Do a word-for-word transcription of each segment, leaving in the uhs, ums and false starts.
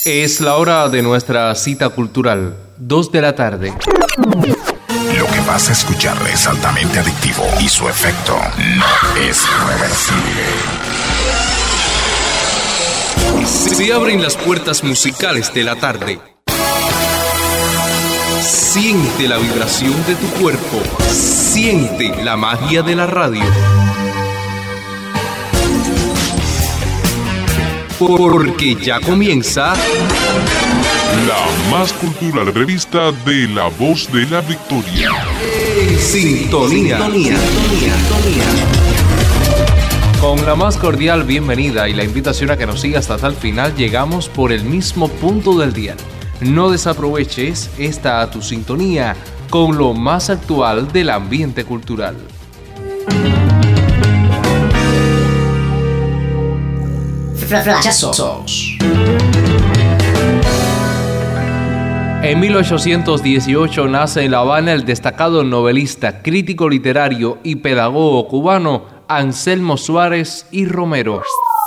Es la hora de nuestra cita cultural, dos de la tarde. Lo que vas a escuchar es altamente adictivo y su efecto no es reversible. Se abren las puertas musicales de la tarde. Siente la vibración de tu cuerpo. Siente la magia de la radio. Porque ya comienza la más cultural revista de La Voz de la Victoria. Sintonía. Sintonía. Sintonía. Con la más cordial bienvenida y la invitación a que nos sigas hasta el final, llegamos por el mismo punto del día. No desaproveches esta tu sintonía con lo más actual del ambiente cultural. Flashazos. En mil ochocientos dieciocho nace en La Habana el destacado novelista, crítico literario y pedagogo cubano Anselmo Suárez y Romero.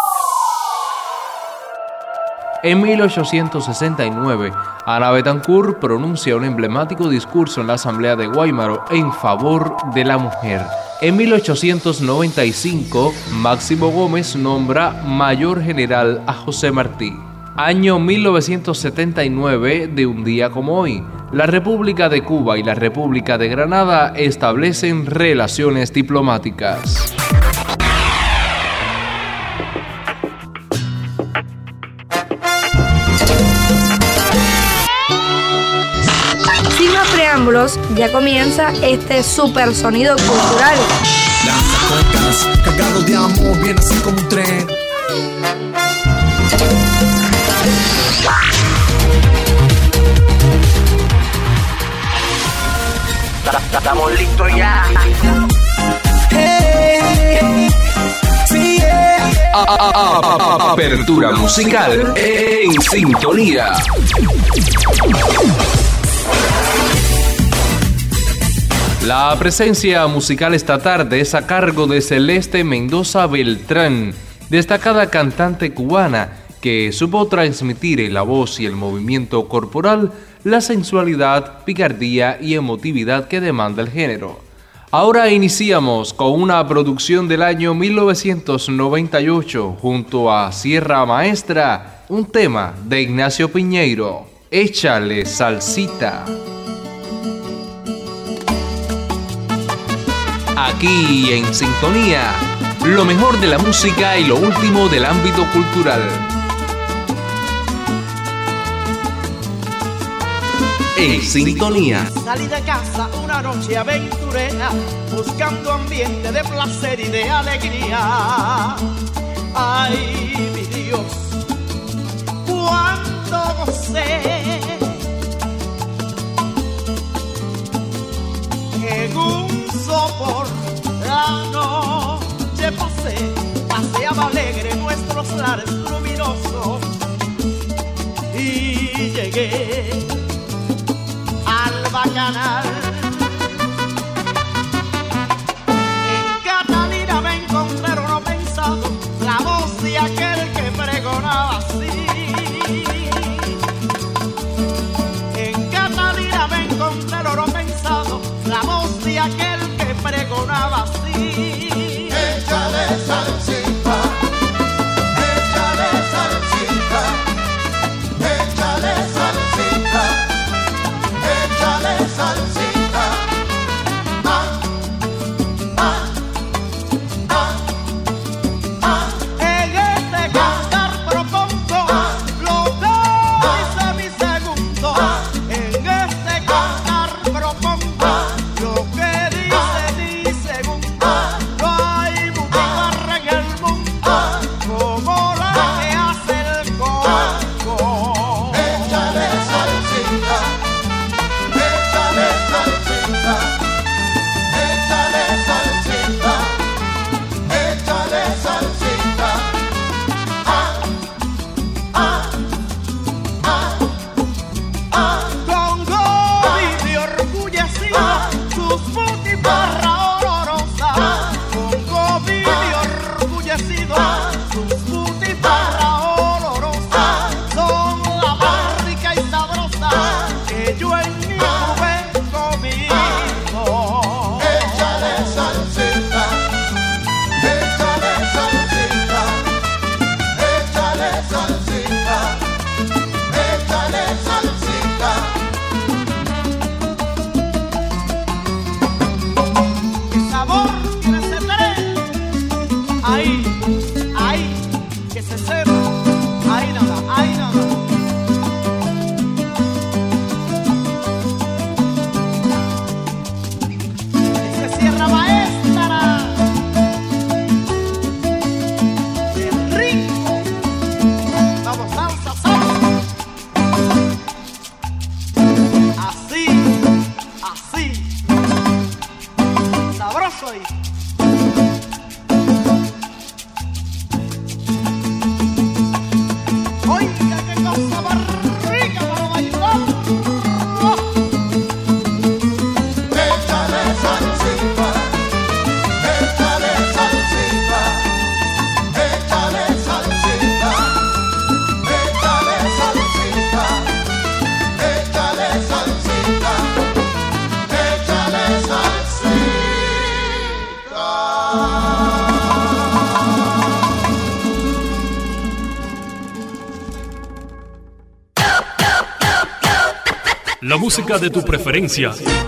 En mil ochocientos sesenta y nueve, Ana Betancourt pronuncia un emblemático discurso en la Asamblea de Guaymaro en favor de la mujer. En mil ochocientos noventa y cinco, Máximo Gómez nombra mayor general a José Martí. Año mil novecientos setenta y nueve, de un día como hoy, la República de Cuba y la República de Granada establecen relaciones diplomáticas. Ya comienza este super sonido cultural. Las cocas, cargados de amor, viene así como un tren. Estamos listos ya. Hey, sí, yeah. A- a- a- Apertura musical en sintonía. La presencia musical esta tarde es a cargo de Celeste Mendoza Beltrán, destacada cantante cubana que supo transmitir en la voz y el movimiento corporal la sensualidad, picardía y emotividad que demanda el género. Ahora iniciamos con una producción del año mil novecientos noventa y ocho junto a Sierra Maestra, un tema de Ignacio Piñeiro, Échale Salsita. Aquí en Sintonía, lo mejor de la música y lo último del ámbito cultural. En Sintonía. Salí de casa una noche aventurera, buscando ambiente de placer y de alegría. Ay, mi Dios, cuánto gocé en un sopor la noche pasé, paseaba alegre nuestros lares luminosos y llegué al bacanal. En Catalina me encontraron no pensado la voz de aquel que pregonaba así. En Catalina me encontraron no pensado la voz de aquel que pregonaba así. Échale salsita, échale salsita. La música de tu preferencia.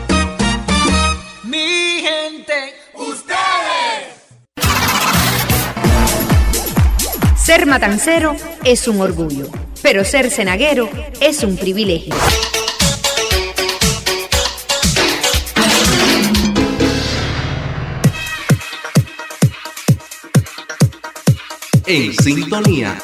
Mi gente, ustedes. Ser matancero es un orgullo, pero ser cenaguero es un privilegio. En sintonía.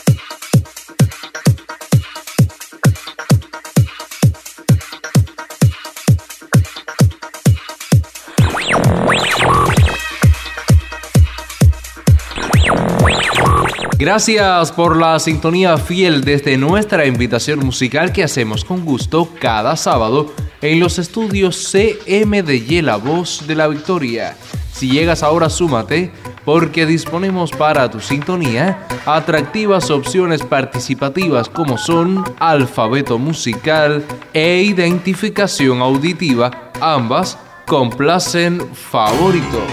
Gracias por la sintonía fiel desde nuestra invitación musical que hacemos con gusto cada sábado en los estudios C M D Y, La Voz de la Victoria. Si llegas ahora, súmate, porque disponemos para tu sintonía atractivas opciones participativas como son alfabeto musical e identificación auditiva, ambas complacen favoritos.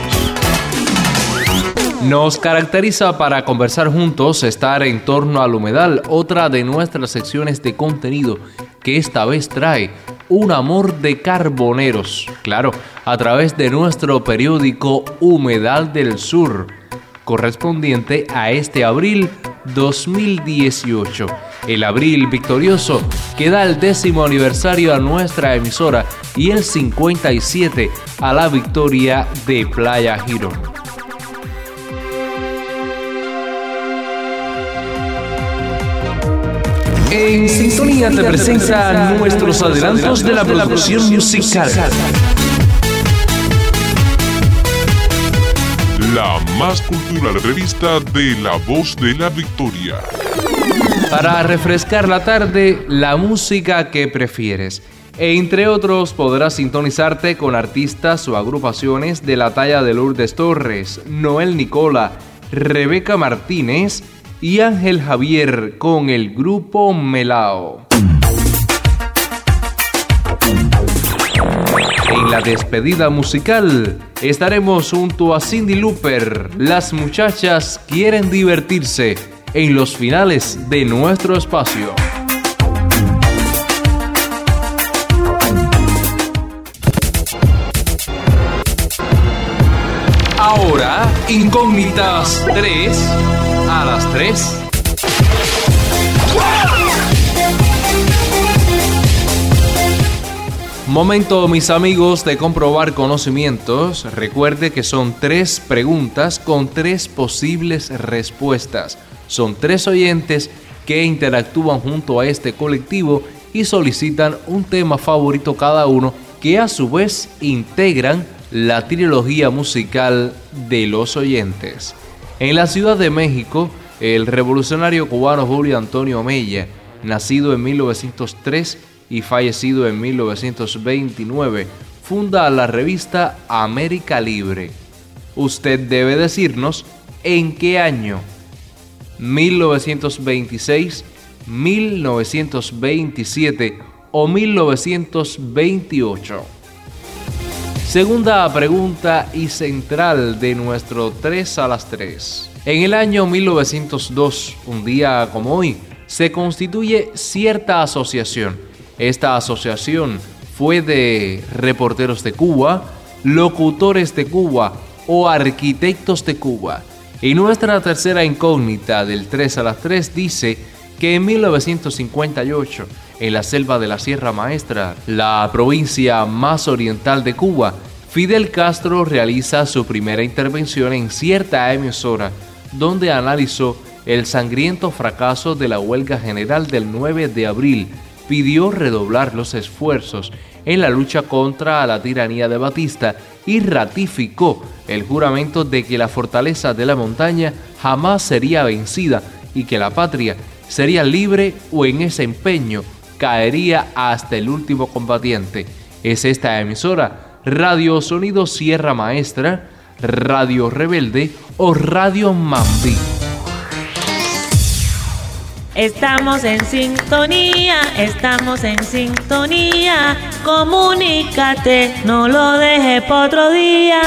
Nos caracteriza para conversar juntos estar en torno al humedal, otra de nuestras secciones de contenido que esta vez trae un amor de carboneros, claro, a través de nuestro periódico Humedal del Sur, correspondiente a este abril dos mil dieciocho, el abril victorioso que da el décimo aniversario a nuestra emisora y el cincuenta y siete a la victoria de Playa Girón. En sintonía te presenta nuestros adelantos de la producción musical. La más cultural revista de La Voz de la Victoria. Para refrescar la tarde, la música que prefieres. E entre otros podrás sintonizarte con artistas o agrupaciones de la talla de Lourdes Torres, Noel Nicola, Rebeca Martínez y Ángel Javier con el grupo Melao. En la despedida musical estaremos junto a Cindy Lauper. Las muchachas quieren divertirse en los finales de nuestro espacio. Ahora, Incógnitas tres a las tres. Momento, mis amigos, de comprobar conocimientos. Recuerde que son tres preguntas con tres posibles respuestas. Son tres oyentes que interactúan junto a este colectivo y solicitan un tema favorito cada uno, que a su vez integran la trilogía musical de los oyentes. En la Ciudad de México, el revolucionario cubano Julio Antonio Mella, nacido en mil novecientos tres y fallecido en mil novecientos veintinueve, funda la revista América Libre. Usted debe decirnos en qué año. mil novecientos veintiséis, mil novecientos veintisiete o mil novecientos veintiocho. Segunda pregunta y central de nuestro tres a las tres. En el año mil novecientos dos, un día como hoy, se constituye cierta asociación. Esta asociación fue de Reporteros de Cuba, Locutores de Cuba o Arquitectos de Cuba. Y nuestra tercera incógnita del tres a las tres dice que en mil novecientos cincuenta y ocho, en la selva de la Sierra Maestra, la provincia más oriental de Cuba, Fidel Castro realiza su primera intervención en cierta emisora, donde analizó el sangriento fracaso de la huelga general del nueve de abril, pidió redoblar los esfuerzos en la lucha contra la tiranía de Batista y ratificó el juramento de que la fortaleza de la montaña jamás sería vencida y que la patria sería libre o en ese empeño caería hasta el último combatiente. Es esta emisora Radio Sonido Sierra Maestra, Radio Rebelde o Radio Mambí. Estamos en sintonía, estamos en sintonía. Comunícate, no lo dejes para otro día.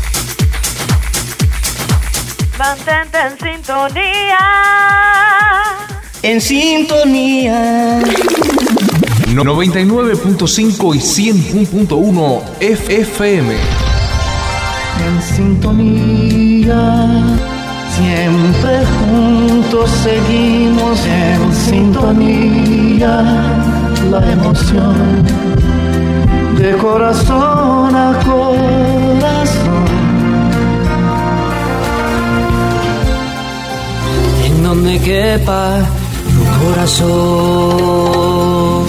Mantente en sintonía. En sintonía. noventa y nueve punto cinco y cien punto uno F M. En sintonía, siempre juntos seguimos en sintonía, la emoción de corazón a corazón. En donde quepa tu corazón.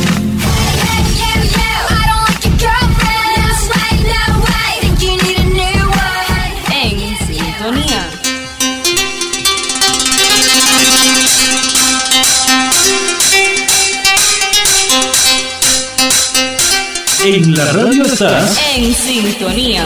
En la radio estás en sintonía.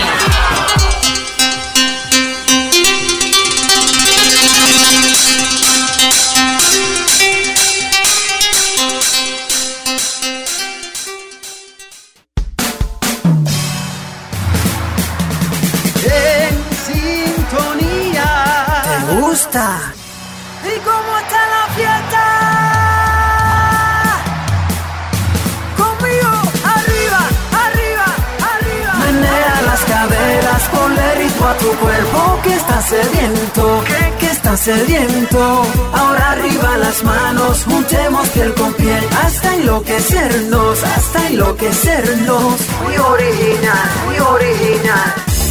En sintonía. ¿Te gusta? ¿Y cómo está la fiesta? Ponle ritmo a tu cuerpo que está sediento, que, que está sediento. Ahora arriba las manos, juntemos piel con piel, hasta enloquecernos, hasta enloquecernos. Muy original, muy original.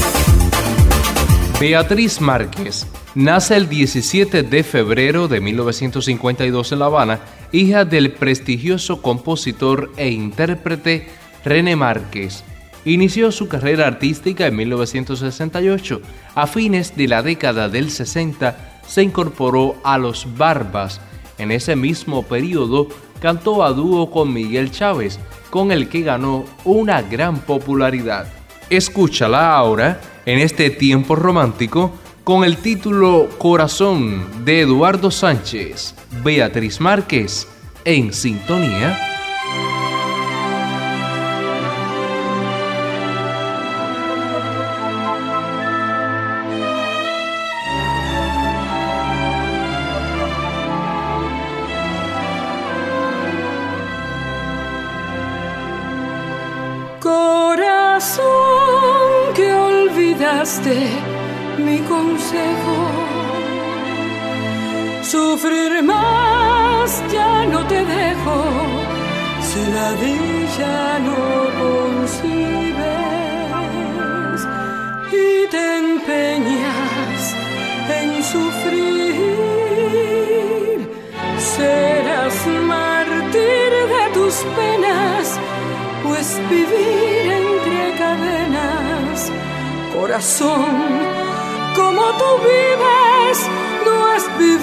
Beatriz Márquez nace el diecisiete de febrero de mil novecientos cincuenta y dos en La Habana, hija del prestigioso compositor e intérprete René Márquez. Inició su carrera artística en mil novecientos sesenta y ocho. A fines de la década del sesenta se incorporó a Los Barbas. En ese mismo periodo cantó a dúo con Miguel Chávez, con el que ganó una gran popularidad. Escúchala ahora en este tiempo romántico con el título Corazón de Eduardo Sánchez. Beatriz Márquez en sintonía. Corazón que olvidaste mi consejo, sufrir más ya no te dejo, si la dicha no concibes y te empeñas en sufrir, serás mártir de tus penas, pues vivir entre cadenas, corazón, como tú vives, no es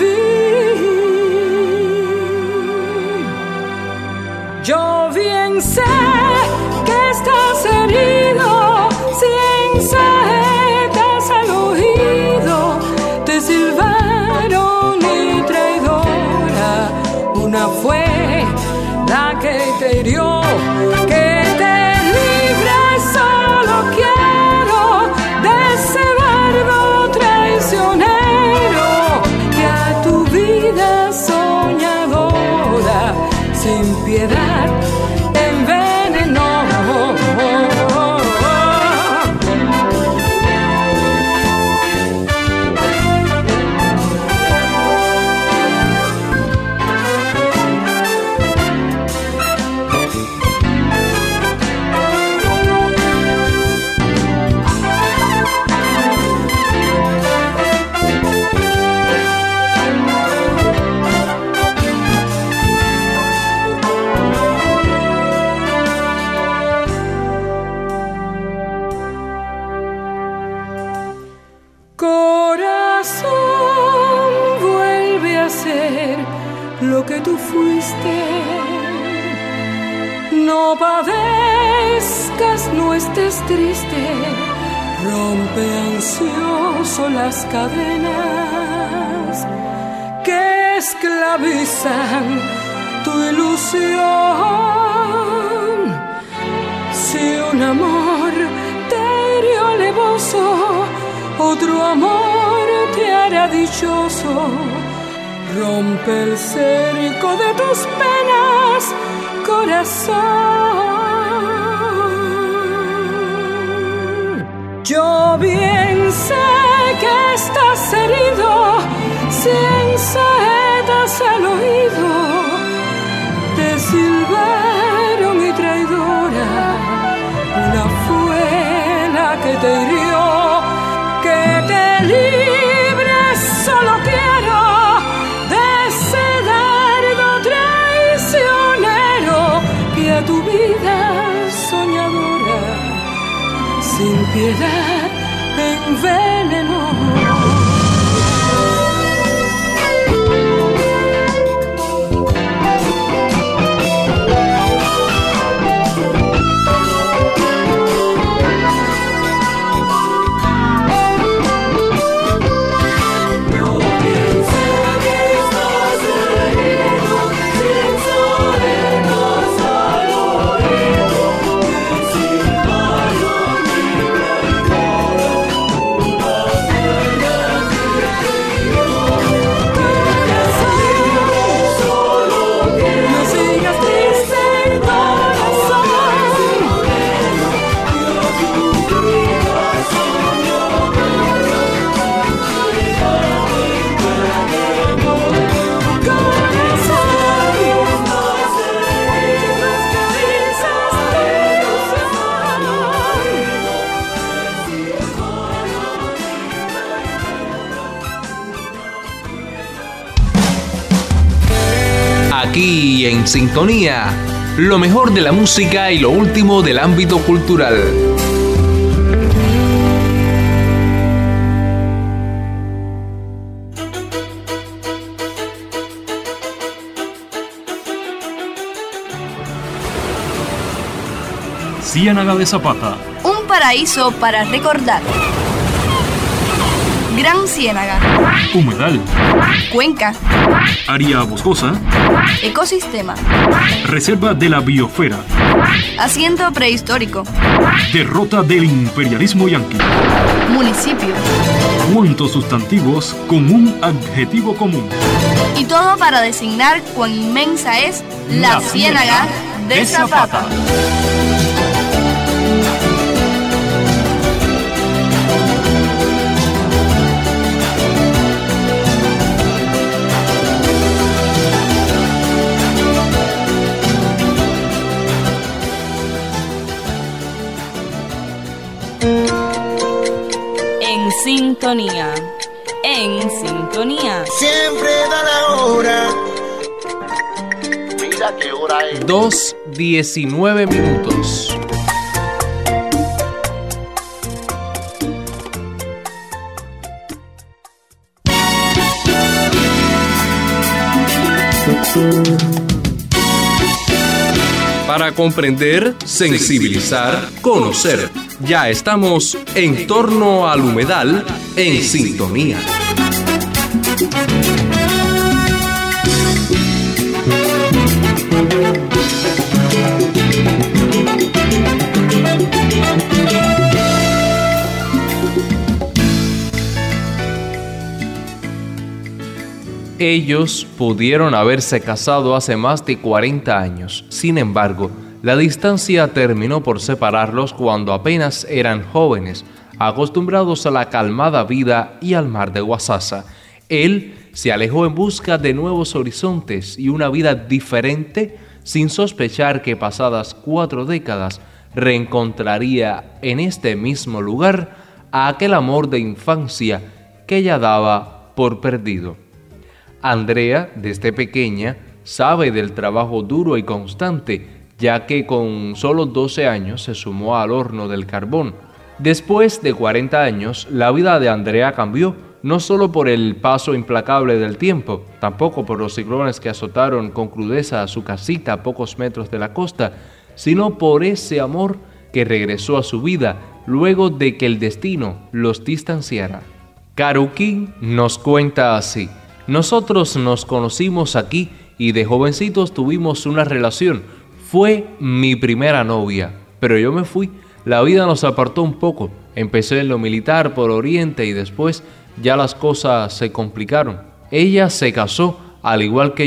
vivir. Yo bien sé que estás herido, cien saetas al oído te silbaron y traidora, una fue la que te hirió, que te libres, solo quiero de ese bardo traicionero que a tu vida soñadora sin piedad envenenó. Lo que tú fuiste, no padezcas, no estés triste, rompe ansioso las cadenas que esclavizan tu ilusión. Si un amor te hirió alevoso, otro amor te hará dichoso. Rompe el cerco de tus penas más, corazón. Yo bien sé que estás herido, sin saetas al oído te silbaron y traidora, una fue la que te hirió, que te libres solo quiero de ese dardo traicionero que a tu vida soñadora sin piedad envenenó. Aquí en Sintonía, lo mejor de la música y lo último del ámbito cultural. Ciénaga de Zapata. Un paraíso para recordar. Gran Ciénaga. Humedal. Cuenca. Área boscosa. Ecosistema. Reserva de la biosfera. Asiento prehistórico. Derrota del imperialismo yanqui. Municipio. Cuantos sustantivos con un adjetivo común. Y todo para designar cuán inmensa es la, la Ciénaga de, de Zapata. Zapata. En sintonía, en sintonía. Siempre da la hora. Mira qué hora es. dos diecinueve minutos. Para comprender, sensibilizar, conocer. Ya estamos en torno al humedal en sintonía. Ellos pudieron haberse casado hace más de cuarenta años. Sin embargo, la distancia terminó por separarlos cuando apenas eran jóvenes, acostumbrados a la calmada vida y al mar de Guasasa. Él se alejó en busca de nuevos horizontes y una vida diferente, sin sospechar que pasadas cuatro décadas reencontraría en este mismo lugar a aquel amor de infancia que ella daba por perdido. Andrea, desde pequeña, sabe del trabajo duro y constante, ya que con solo doce años se sumó al horno del carbón. Después de cuarenta años, la vida de Andrea cambió, no solo por el paso implacable del tiempo, tampoco por los ciclones que azotaron con crudeza a su casita a pocos metros de la costa, sino por ese amor que regresó a su vida luego de que el destino los distanciara. Karukin nos cuenta así: nosotros nos conocimos aquí y de jovencitos tuvimos una relación. Fue mi primera novia, pero yo me fui. La vida nos apartó un poco. Empecé en lo militar por Oriente y después ya las cosas se complicaron. Ella se casó, al igual que yo,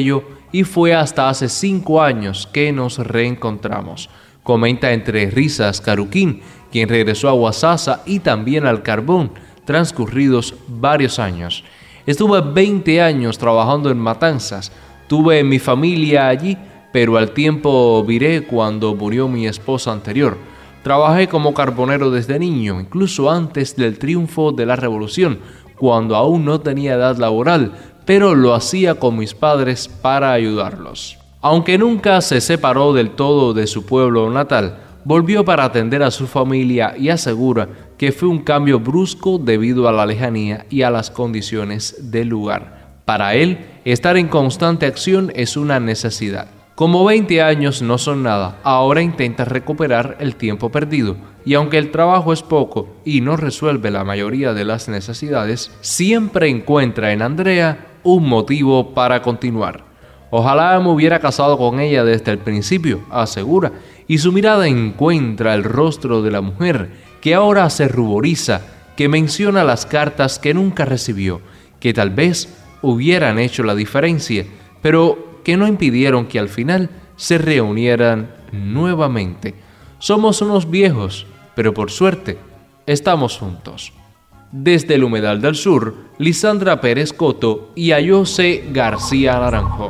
y fue hasta hace cinco años que nos reencontramos. Comenta entre risas Caruquín, quien regresó a Guasasa y también al Carbón, transcurridos varios años. Estuve veinte años trabajando en Matanzas, tuve mi familia allí, pero al tiempo viré cuando murió mi esposa anterior. Trabajé como carbonero desde niño, incluso antes del triunfo de la revolución, cuando aún no tenía edad laboral, pero lo hacía con mis padres para ayudarlos. Aunque nunca se separó del todo de su pueblo natal, volvió para atender a su familia y asegura que fue un cambio brusco debido a la lejanía y a las condiciones del lugar. Para él, estar en constante acción es una necesidad. Como veinte años no son nada, ahora intenta recuperar el tiempo perdido, y aunque el trabajo es poco y no resuelve la mayoría de las necesidades, siempre encuentra en Andrea un motivo para continuar. Ojalá me hubiera casado con ella desde el principio, asegura, y su mirada encuentra el rostro de la mujer que ahora se ruboriza, que menciona las cartas que nunca recibió, que tal vez hubieran hecho la diferencia, pero que no impidieron que al final se reunieran nuevamente. Somos unos viejos, pero por suerte estamos juntos. Desde el Humedal del Sur, Lisandra Pérez Coto y Ayose García Naranjo.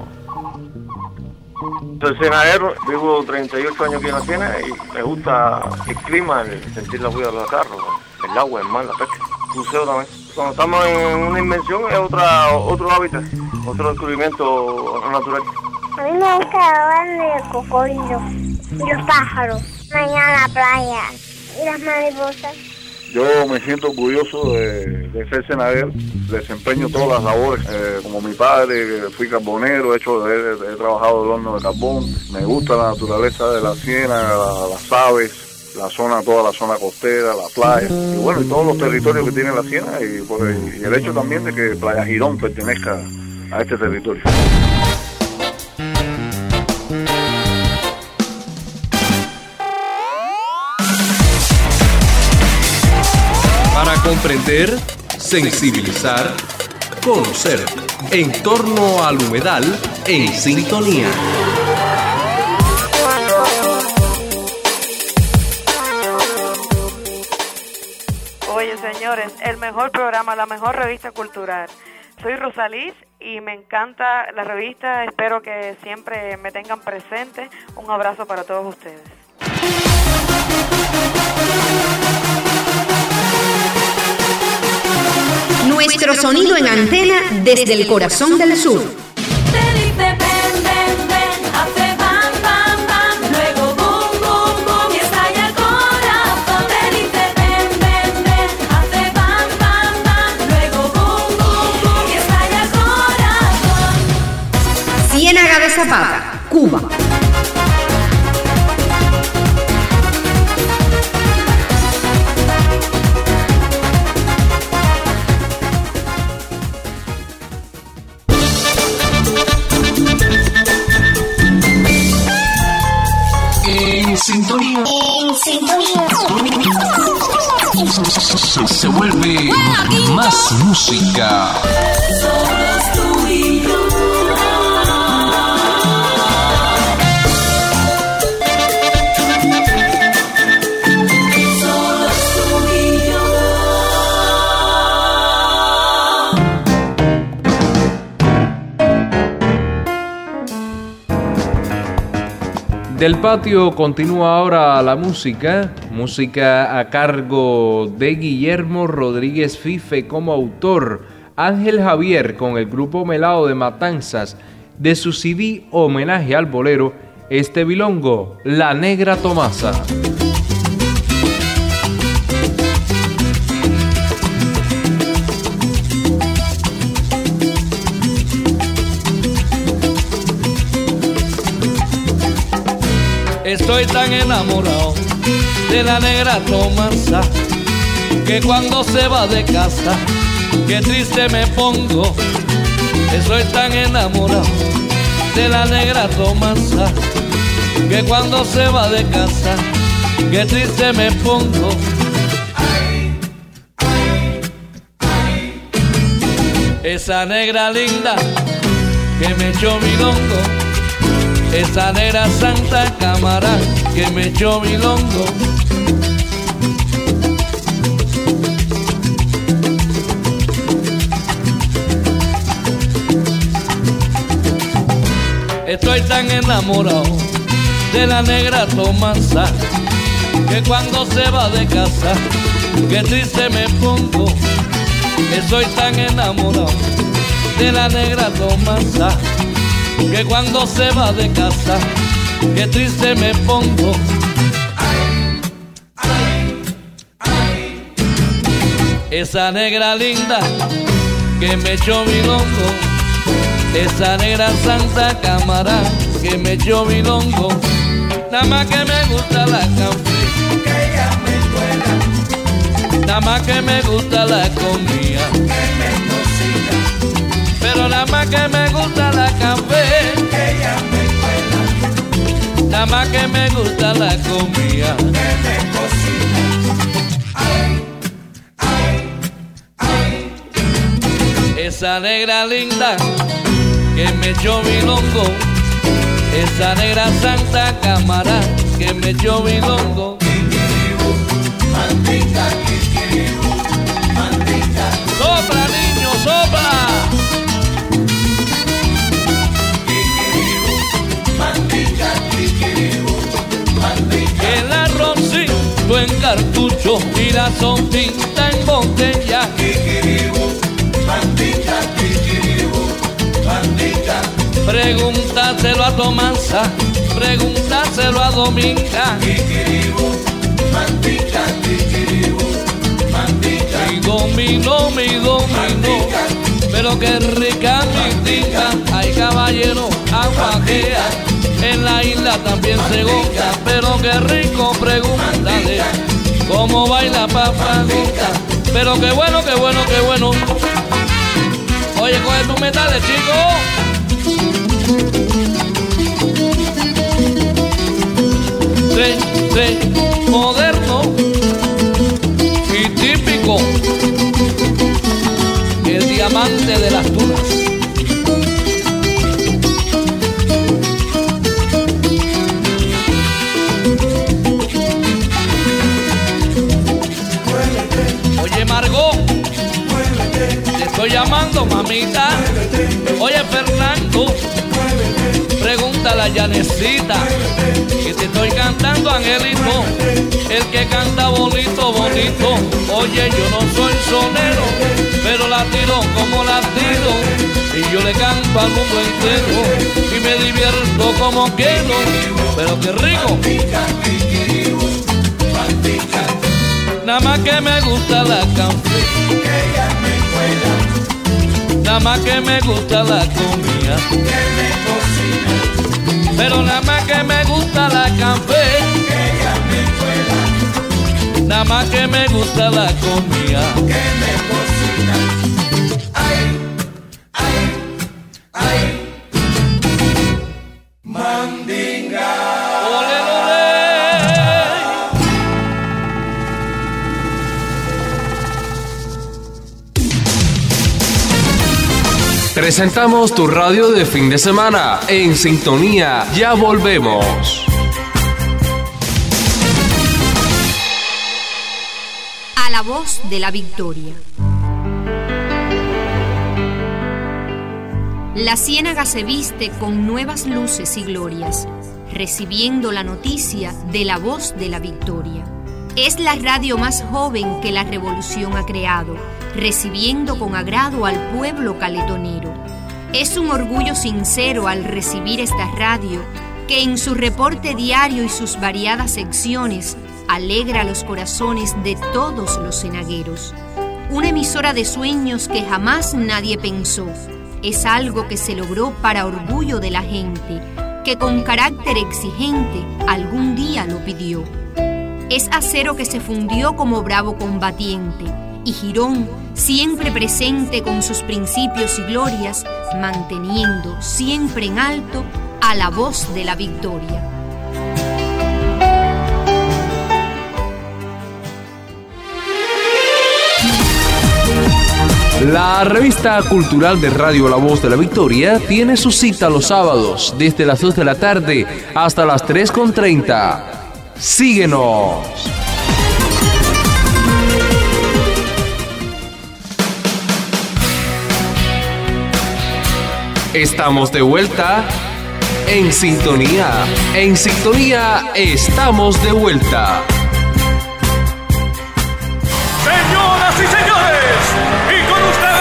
Soy cenadero, vivo treinta y ocho años aquí en la Siena y me gusta el clima, el sentir la huella de los carros, el agua, el mar, la pesca, buceo también. Cuando estamos en una invención es otra, otro hábitat, otro descubrimiento natural. A mí me gusta hablar de cocodrilos y los pájaros, mañana a la playa y las mariposas. Yo me siento orgulloso de, de ser cenadero, desempeño todas las labores, eh, como mi padre, fui carbonero, he, hecho, he, he trabajado el horno de carbón, me gusta la naturaleza de la Siena, la, las aves, la zona, toda la zona costera, la playa, y bueno, y todos los territorios que tiene la Siena, y, pues, y el hecho también de que Playa Girón pertenezca a este territorio. Para comprender, sensibilizar, conocer, en torno al humedal, en sintonía. Oye, señores, el mejor programa, la mejor revista cultural. Soy Rosalís y me encanta la revista, espero que siempre me tengan presente. Un abrazo para todos ustedes. Nuestro sonido en antena desde el corazón del sur. Te dice ven, ven, ven, hace bam, bam, bam, luego boom, boom, boom y estalla el corazón. Te dice ven, ven, ven, hace bam, bam, bam, luego boom, boom, boom y estalla el corazón. Ciénaga de Zapata, Cuba. En sintonía. En sintonía. Se, se vuelve más música. Solos tú y yo. Del patio continúa ahora la música, música a cargo de Guillermo Rodríguez Fife como autor, Ángel Javier con el grupo Melao de Matanzas, de su C D Homenaje al Bolero, este bilongo, La Negra Tomasa. Estoy tan enamorado de la negra Tomasa que cuando se va de casa, qué triste me pongo. Estoy tan enamorado de la negra Tomasa que cuando se va de casa, qué triste me pongo. Esa negra linda que me echó milongo, esa negra Santa Camarán que me echó milongo. Estoy tan enamorado de la negra Tomasa que cuando se va de casa, que triste me pongo. Estoy tan enamorado de la negra Tomasa que cuando se va de casa, que triste me pongo. Esa negra linda que me echó milongo, esa negra Santa Camarán que me echó milongo. Nada más que me gusta la café, que ella me cuela. Nada más que me gusta la comida, que me cocina. Pero nada más que me gusta la café, que ella me cuela. Nada más que me gusta la comida, que me cocina. Ay, ay, ay. Esa negra linda que me echó milongo, esa negra Santa Camarán que me echó milongo. Kikiribu, mandinga, kikiribu, mandinga. Sopla, niño, sopla. Kikiribu, mandinga, kikiribu, mandinga. El arrocito en cartucho y la sontita en botella. Kikiribu, mandinga, kikiribu, mandinga. Pregúntaselo a Tomasa, pregúntaselo a Dominga. Kikiribu, mandinga, kikiribu, mandinga. Mi domino, mi domino, pero qué rica mi tinga. Ay, caballero, aguajea, en la isla también se goza, pero qué rico, pregúntale cómo baila papagota. Pero qué bueno, qué bueno, qué bueno. Oye, coge tus metales, chicos. Tres, tres, moderno y típico, el diamante de las dunas. Oye, Margot, te estoy llamando, mamita. Oye, Fernando, pregúntale a Yanecita que te estoy cantando, Angelito, el que canta bonito, bonito. Oye, yo no soy sonero, pero la tiro como la tiro, y yo le canto al mundo entero y me divierto como quiero. Pero qué rico. Nada más que me gusta la café, que ella me cuela. Nada más que me gusta la comida, que me cocina. Pero nada más que me gusta la café, que ella me cuela. Nada más que me gusta la comida, que me cocina. Ay, ay, ay. Mandinga. Ole, ole. Presentamos tu radio de fin de semana. En sintonía, ya volvemos. A la voz de la victoria. La ciénaga se viste con nuevas luces y glorias, recibiendo la noticia de la voz de la victoria. Es la radio más joven que la revolución ha creado, recibiendo con agrado al pueblo caletonero. Es un orgullo sincero al recibir esta radio, que en su reporte diario y sus variadas secciones alegra los corazones de todos los cenagueros. Una emisora de sueños que jamás nadie pensó. Es algo que se logró para orgullo de la gente, que con carácter exigente algún día lo pidió. Es acero que se fundió como bravo combatiente, y Girón, siempre presente con sus principios y glorias, manteniendo siempre en alto a la voz de la victoria. La revista cultural de Radio La Voz de la Victoria tiene su cita los sábados desde las dos de la tarde hasta las tres con treinta. Síguenos. Estamos de vuelta en sintonía. En sintonía estamos de vuelta. Señoras y señores, y con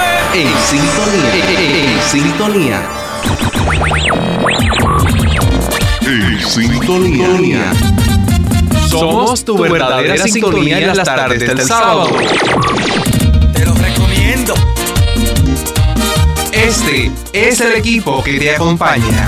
ustedes. En sintonía. En sintonía. En sintonía. Somos tu verdadera sintonía en las tardes del sábado. Te lo recomiendo. Este es el equipo que te acompaña.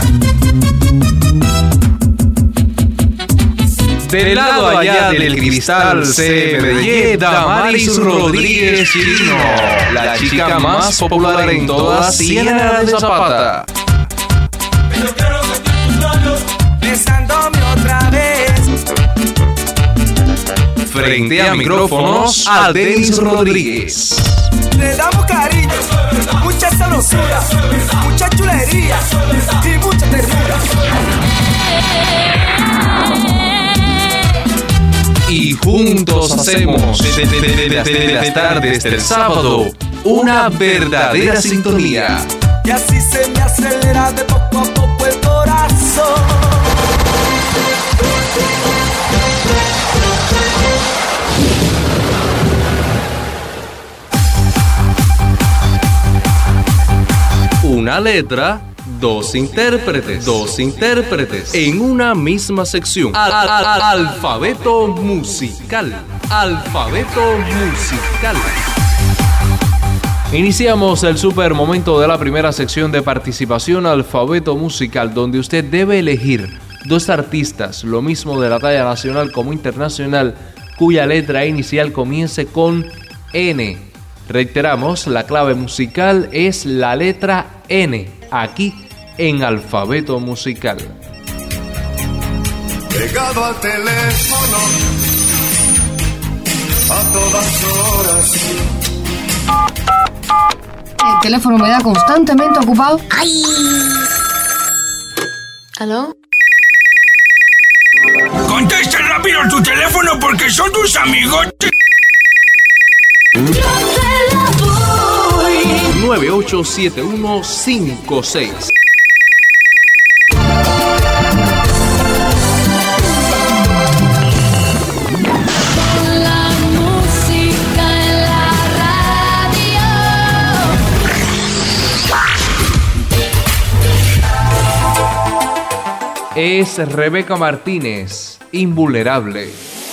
Del lado allá del cristal se me Damaris Rodríguez Chirino, la chica más popular en toda Ciénaga de Zapata. Yo quiero sentir tus labios besándome otra vez. Frente a micrófonos, a Denis Rodríguez. Le damos cariño, mucha sabrosura, mucha chulería y mucha ternura. Y juntos hacemos desde las tardes del sábado una verdadera sintonía. Y así se me acelera de poco a poco el corazón. Una letra, dos intérpretes, dos intérpretes en una misma sección. Al, al, al, alfabeto musical, alfabeto musical. Iniciamos el super momento de la primera sección de participación, alfabeto musical, donde usted debe elegir dos artistas, lo mismo de la talla nacional como internacional, cuya letra inicial comience con N. Reiteramos, la clave musical es la letra N, aquí en alfabeto musical. Pegado al teléfono a todas horas. El teléfono me da constantemente ocupado. ¡Ay! ¿Aló? Contesta rápido tu teléfono porque son tus amigos. nueve ocho siete uno cinco seis. La música en la radio. Es Rebeca Martínez, Invulnerable.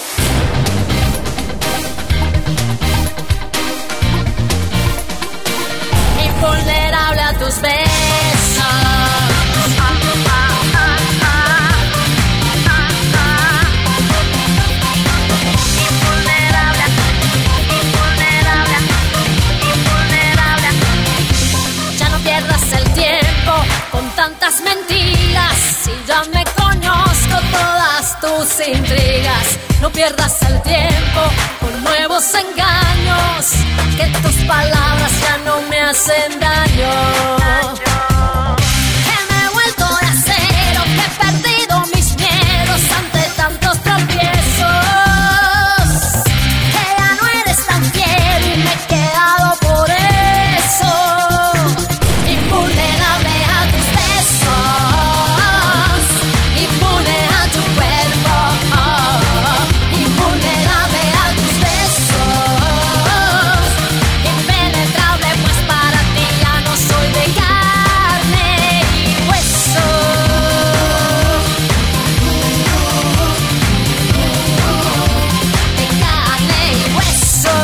Invulnerable a tus besos. Invulnerable, invulnerable, invulnerable. Ya no pierdas el tiempo con tantas mentiras. Si ya me conozco todas tus intrigas. No pierdas el tiempo con nuevos engaños. Que tus palabras ya no me hacen daño. Que me he vuelto de acero, que he perdido mis miedos ante tantos tropiezos. Que ya no eres tan fiel y me he quedado por eso. Invulnerable a tus besos, inmune a tu cuerpo. Invulnerable a tus besos, impenetrable pues para ti ya no soy de carne y hueso. De carne y hueso.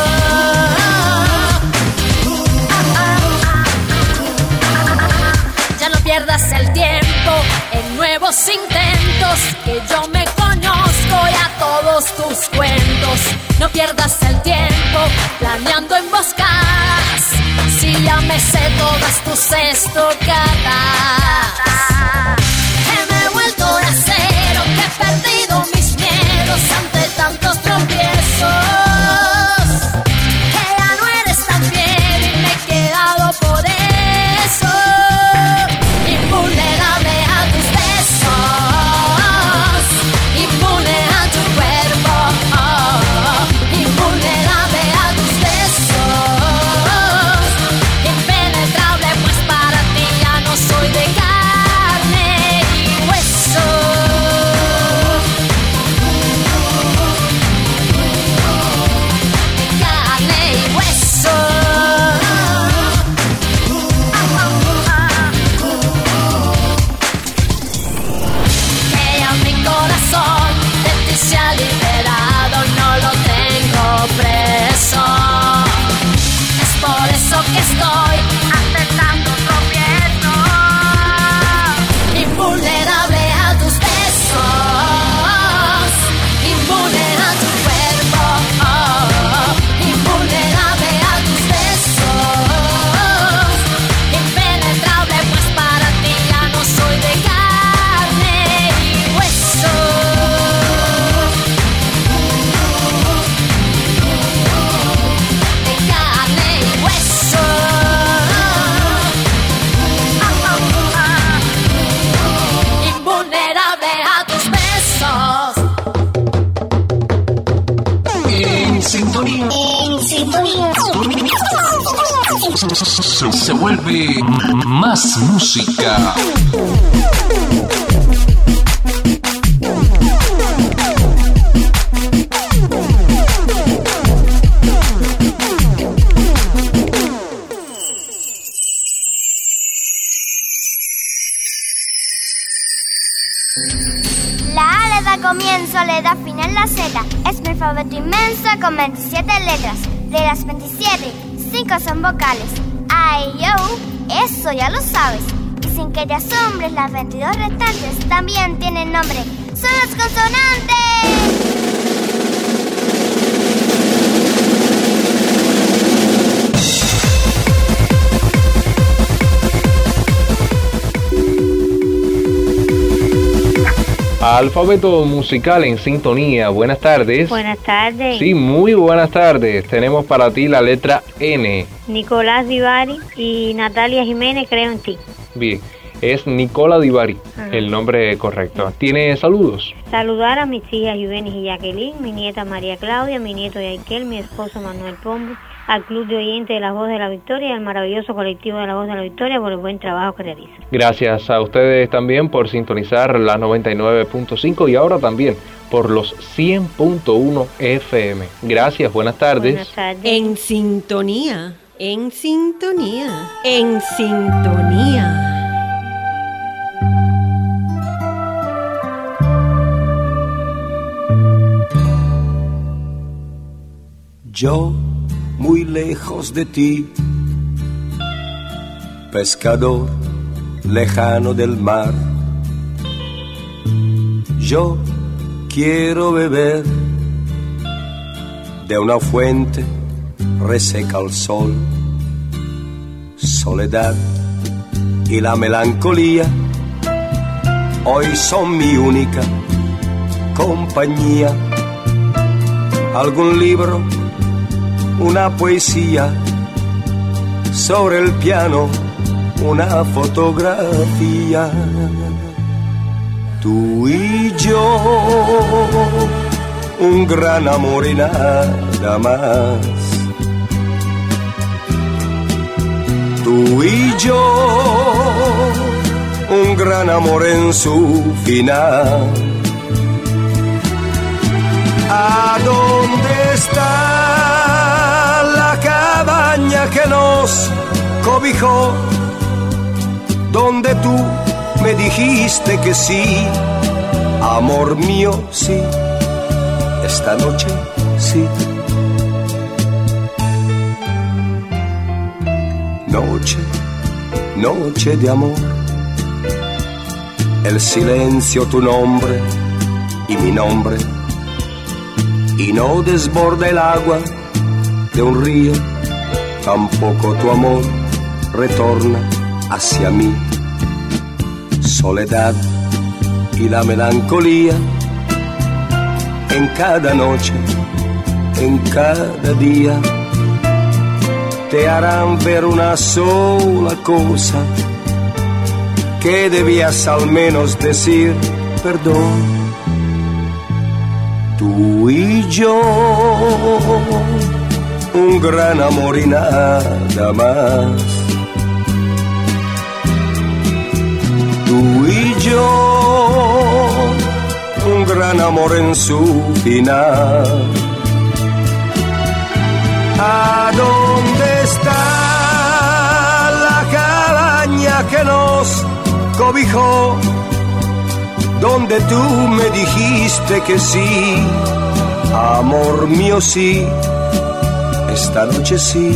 Ya no pierdas el tiempo en nuevos intentos, que yo me conozco ya todos tus cuentos. No pierdas el tiempo planeando emboscadas, si ya me sé todas tus estocadas. Que me he vuelto de acero, que he perdido mis miedos ante tantos tropiezos. Que ya no eres tan fiel y me he se vuelve m- más música. La A le da comienzo, le da final la Z. Es mi alfabeto inmenso con veintisiete letras. De las veintisiete, cinco son vocales. A, E, I, O, eso ya lo sabes. Y sin que te asombres, las veintidós restantes también tienen nombre. ¡Son las consonantes! Alfabeto musical en sintonía. Buenas tardes. Buenas tardes. Sí, muy buenas tardes. Tenemos para ti la letra N. Nicolás Divari y Natalia Jiménez, creo en ti. Bien, es Nicola Divari, Ajá. el nombre correcto. ¿Tiene saludos? Saludar a mis hijas Juvenis y Jacqueline, mi nieta María Claudia, mi nieto Yaikel, mi esposo Manuel Pombo, al Club de Oyentes de La Voz de la Victoria y al maravilloso colectivo de La Voz de la Victoria por el buen trabajo que realizan. Gracias a ustedes también por sintonizar la noventa y nueve punto cinco y ahora también por los cien punto uno F M. Gracias, buenas tardes. Buenas tardes. En sintonía, en sintonía, en sintonía. Yo, muy lejos de ti, pescador lejano del mar, yo quiero beber de una fuente reseca al sol. Soledad y la melancolía hoy son mi única compañía. Algún libro, una poesía, sobre el piano una fotografía. Tú y yo, un gran amor y nada más. Tú y yo, un gran amor en su final. ¿A dónde está la cabaña que nos cobijó? Donde tú me dijiste que sí, amor mío, sí, esta noche sí. Noche, noche de amor, el silencio tu nombre y mi nombre, y no desborda el agua de un río, tampoco tu amor retorna hacia mí. Soledad y la melancolía en cada noche, en cada día, te harán ver una sola cosa, que debías al menos decir perdón. Tú y yo, un gran amor y nada más. Tú y yo, un gran amor en su final. ¿A dónde está la cabaña que nos cobijó? Donde tú me dijiste que sí, amor mío, sí, esta noche sí.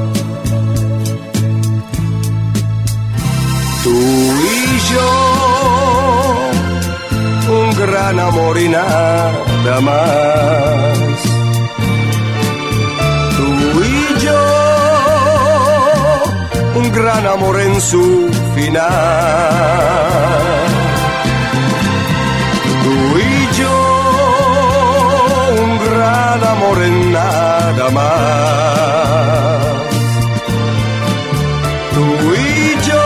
Tú y yo, un gran amor y nada más. Tú y yo, un gran amor en su final. Tú y yo, un gran amor en nada más. Tú y yo,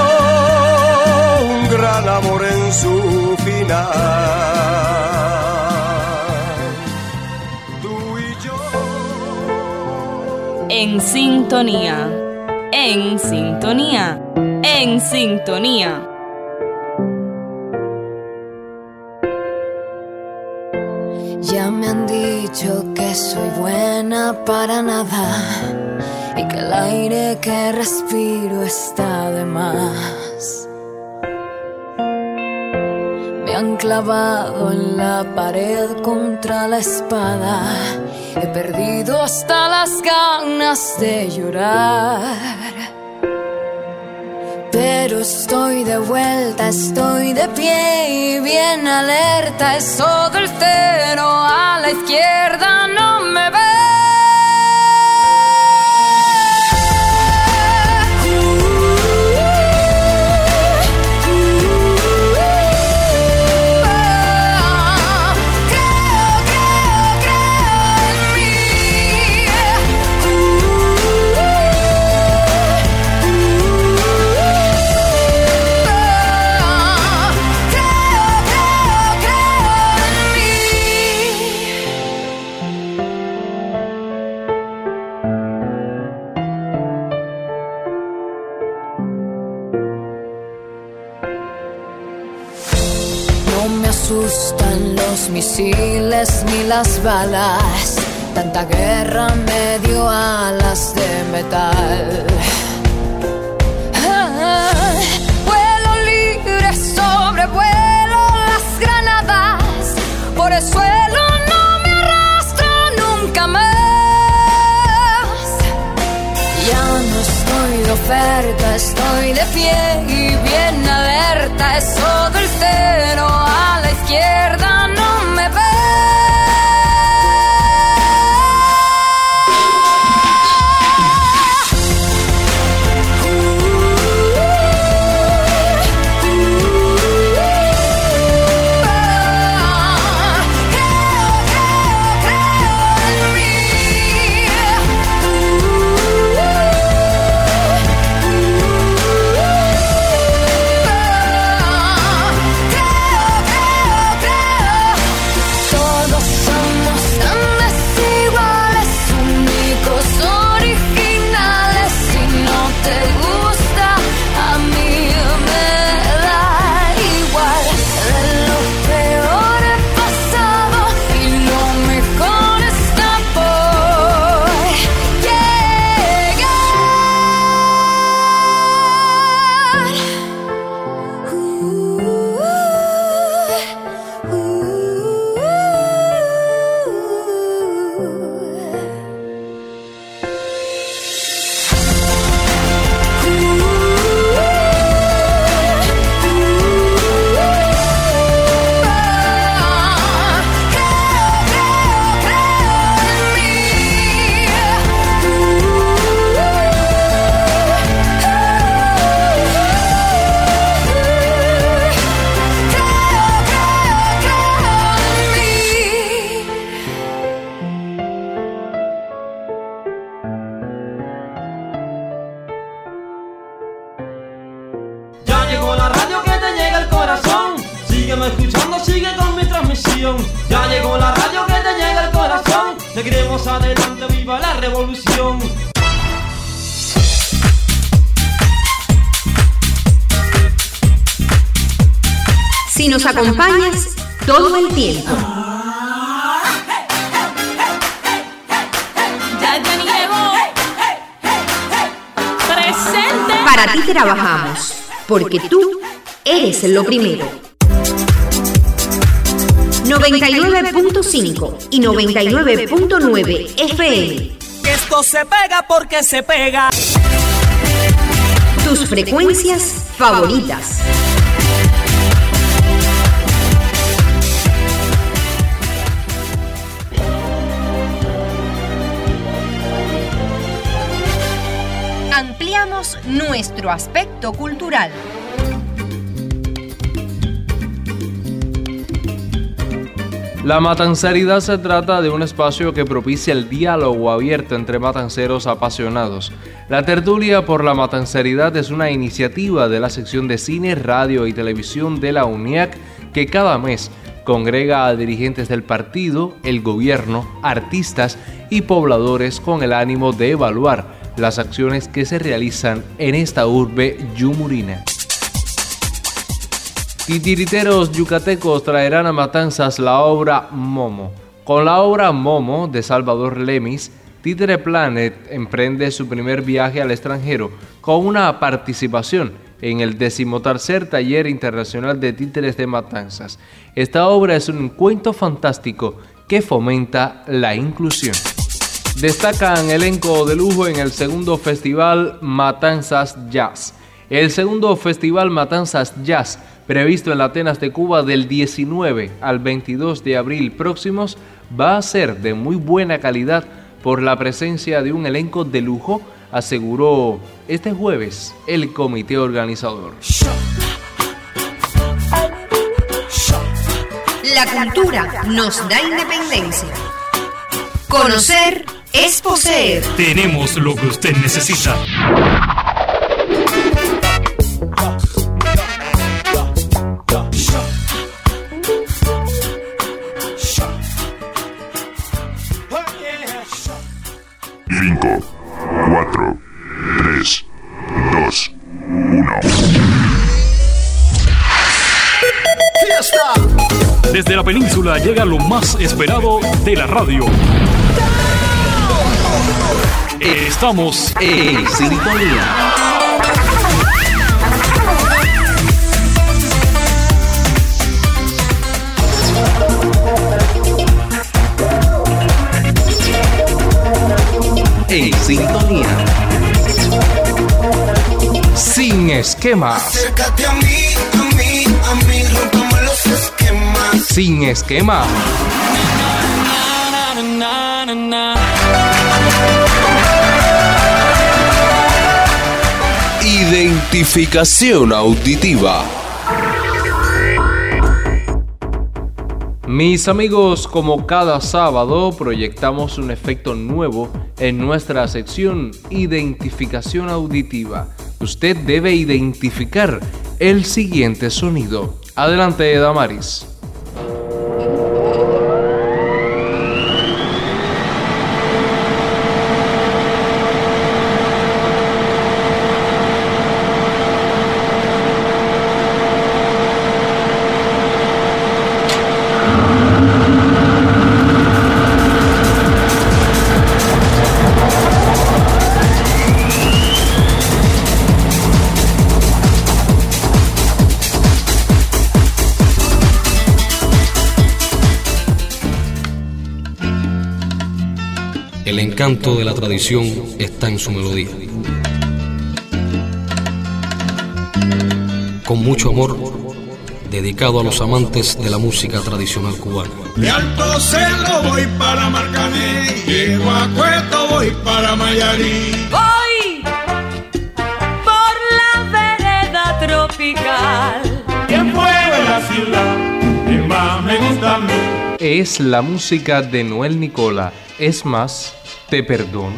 un gran amor en su final. Tú y yo. En sintonía. En sintonía, en sintonía. Ya me han dicho que soy buena para nada y que el aire que respiro está de más. Me han clavado en la pared contra la espada. He perdido hasta las ganas de llorar. Pero estoy de vuelta, estoy de pie y bien alerta. Eso del cero a la izquierda no me ve. Asustan los misiles ni las balas. Tanta guerra me dio alas de metal. Ah, vuelo libre, sobrevuelo las granadas. Por el suelo no me arrastro nunca más. Ya no estoy de oferta, estoy de pie y bien alerta. Eso del cero a la izquierda no me ve. Escuchando, sigue con mi transmisión. Ya llegó la radio que te llega al corazón. Seguiremos adelante, viva la revolución. Si nos acompañas todo el tiempo. Ya Jenny llegó. Presente. Para ti trabajamos, porque tú eres lo primero. noventa y nueve punto cinco y noventa y nueve punto nueve F M. Esto se pega porque se pega. Tus frecuencias favoritas. Ampliamos nuestro aspecto cultural. La matanceridad se trata de un espacio que propicia el diálogo abierto entre matanceros apasionados. La tertulia por la matanceridad es una iniciativa de la sección de cine, radio y televisión de la UNIAC que cada mes congrega a dirigentes del partido, el gobierno, artistas y pobladores con el ánimo de evaluar las acciones que se realizan en esta urbe yumurina. Titiriteros yucatecos traerán a Matanzas la obra Momo. Con la obra Momo de Salvador Lemis, Títere Planet emprende su primer viaje al extranjero con una participación en el decimotercer Taller Internacional de Títeres de Matanzas. Esta obra es un cuento fantástico que fomenta la inclusión. Destacan elenco de lujo en el segundo Festival Matanzas Jazz. El segundo Festival Matanzas Jazz, previsto en la Atenas de Cuba del diecinueve al veintidós de abril próximos, va a ser de muy buena calidad por la presencia de un elenco de lujo, aseguró este jueves el comité organizador. La cultura nos da independencia. Conocer es poseer. Tenemos lo que usted necesita. cinco, cuatro, tres, dos, uno. ¡Fiesta! Desde la península llega lo más esperado de la radio. Estamos en sintonía. En sintonía. Sin esquemas. Acércate a mí, a mí, a mí, rompamos los esquemas. Sin esquemas. Identificación auditiva. Mis amigos, como cada sábado proyectamos un efecto nuevo en nuestra sección Identificación Auditiva. Usted debe identificar el siguiente sonido. Adelante, Damaris. El encanto de la tradición está en su melodía. Con mucho amor, dedicado a los amantes de la música tradicional cubana. De Alto Cerro voy para Marcané, llego a Cueto voy para Mayarí. Voy por la vereda tropical. ¿Quién mueve la ciudad? ¿Quién más me gusta a mí? Es la música de Noel Nicola. Es más, te perdono.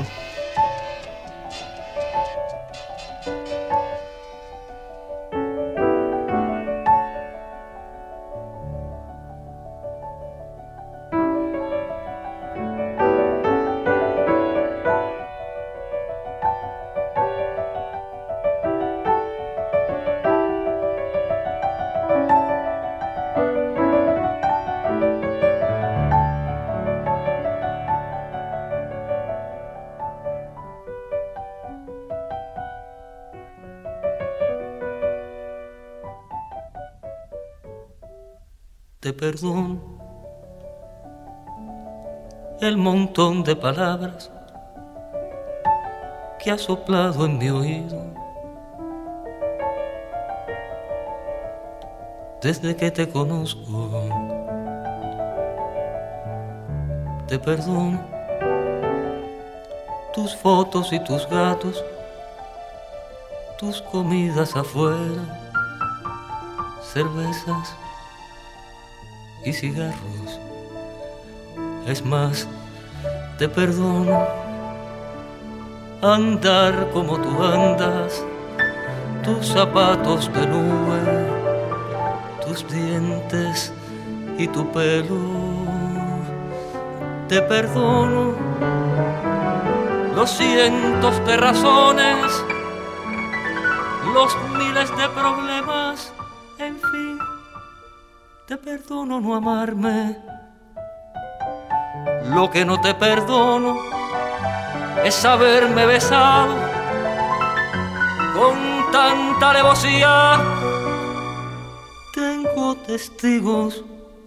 Te perdono el montón de palabras que has soplado en mi oído desde que te conozco. Te perdono tus fotos y tus gatos, tus comidas afuera, cervezas y cigarros. Es más, te perdono andar como tú andas, tus zapatos de nube, tus dientes y tu pelo. Te perdono los cientos de razones, los miles de problemas, en fin, te perdono no amarme. Lo que no te perdono es haberme besado con tanta alevosía. Tengo testigos,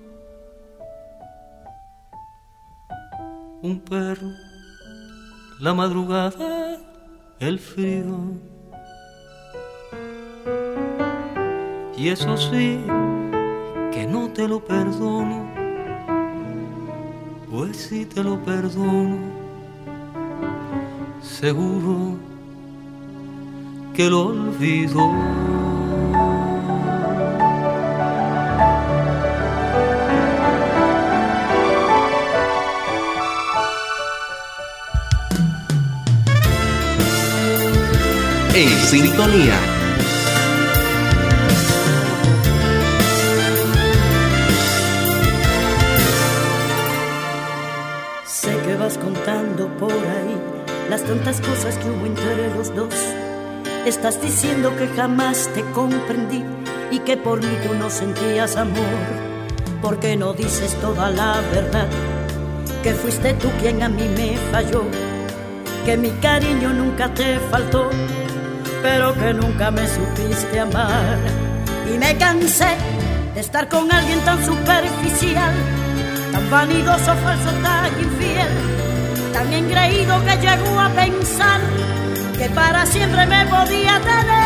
un perro, la madrugada, el frío. Y eso sí, que no te lo perdono, pues si te lo perdono, seguro que lo olvido. En sintonía. Sé que vas contando por ahí las tantas cosas que hubo entre los dos. Estás diciendo que jamás te comprendí y que por mí tú no sentías amor. ¿Por qué no dices toda la verdad? Que fuiste tú quien a mí me falló, que mi cariño nunca te faltó, pero que nunca me supiste amar. Y me cansé de estar con alguien tan superficial, tan vanidoso, falso, tan infiel, tan engreído que llegó a pensar que para siempre me podía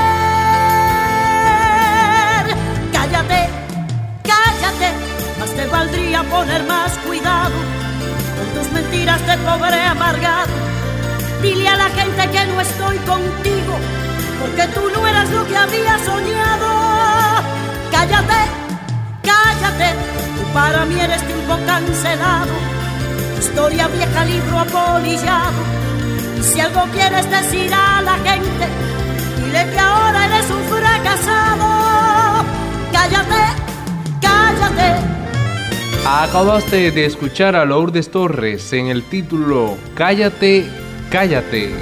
tener. Cállate, cállate, más te valdría poner más cuidado con tus mentiras de pobre amargado. Dile a la gente que no estoy contigo, porque tú no eras lo que había soñado. Cállate, cállate, tú para mí eres tiempo cancelado, historia vieja, libro apolillado. Y si algo quieres decir a la gente, dile que ahora eres un fracasado. Cállate, cállate. Acabaste de escuchar a Lourdes Torres en el título Cállate, cállate.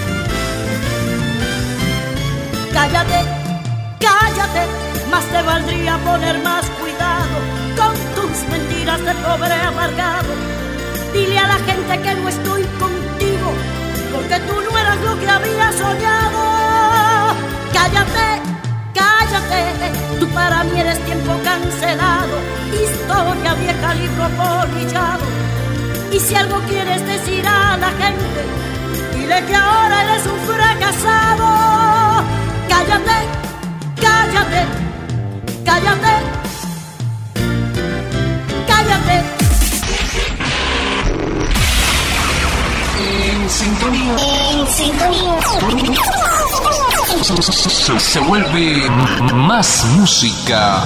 Cállate, cállate, más te valdría poner más cuidado con tus mentiras de pobre amargado. Dile a la gente que no estoy contigo, porque tú no eras lo que había soñado. Cállate, cállate, tú para mí eres tiempo cancelado, historia vieja, libro apolillado. Y si algo quieres decir a la gente, dile que ahora eres un fracasado. Cállate, cállate, cállate, cállate. En sintonía. En sintonía. Se, se vuelve más música.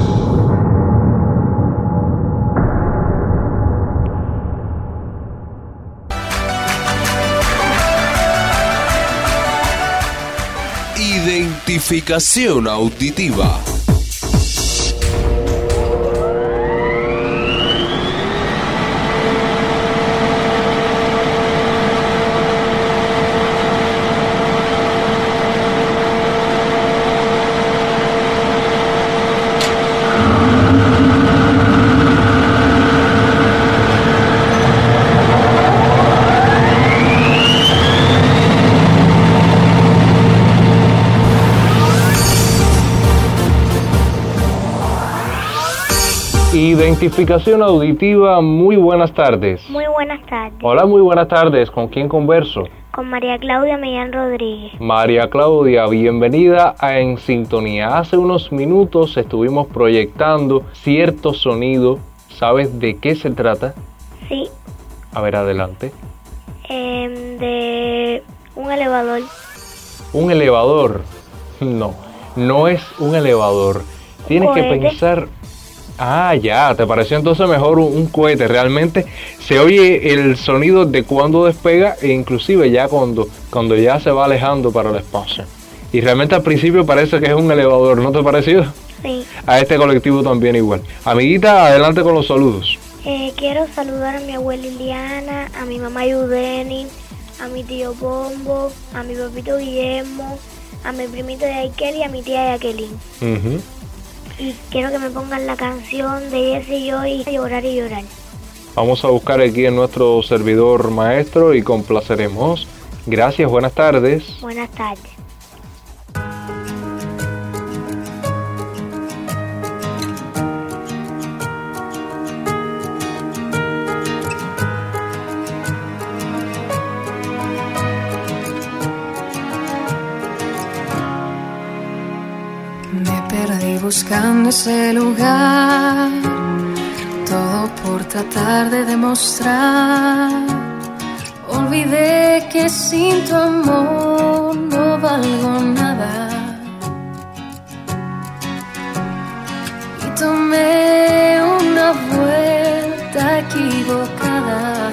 Identificación auditiva. Identificación auditiva, muy buenas tardes. Muy buenas tardes. Hola, muy buenas tardes. ¿Con quién converso? Con María Claudia Millán Rodríguez. María Claudia, bienvenida a En Sintonía. Hace unos minutos estuvimos proyectando cierto sonido. ¿Sabes de qué se trata? Sí. A ver, adelante. Eh, de un elevador. ¿Un elevador? No, no es un elevador. Tienes que pensar... Ah, ya, ¿te pareció entonces mejor un, un cohete? Realmente se oye el sonido de cuando despega e inclusive ya cuando, cuando ya se va alejando para el espacio. Y realmente al principio parece que es un elevador, ¿no te pareció? Sí. A este colectivo también igual. Amiguita, adelante con los saludos. Eh, quiero saludar a mi abuela Liliana, a mi mamá Yudeni, a mi tío Bombo, a mi papito Guillermo, a mi primito de Aikel y a mi tía Jacqueline. Uh-huh. Y quiero que me pongan la canción de Jesse y yo y Llorar y Llorar. Vamos a buscar aquí en nuestro servidor maestro y complaceremos. Gracias, buenas tardes. Buenas tardes. Me perdí buscando ese lugar, todo por tratar de demostrar. Olvidé que sin tu amor no valgo nada. Y tomé una vuelta equivocada.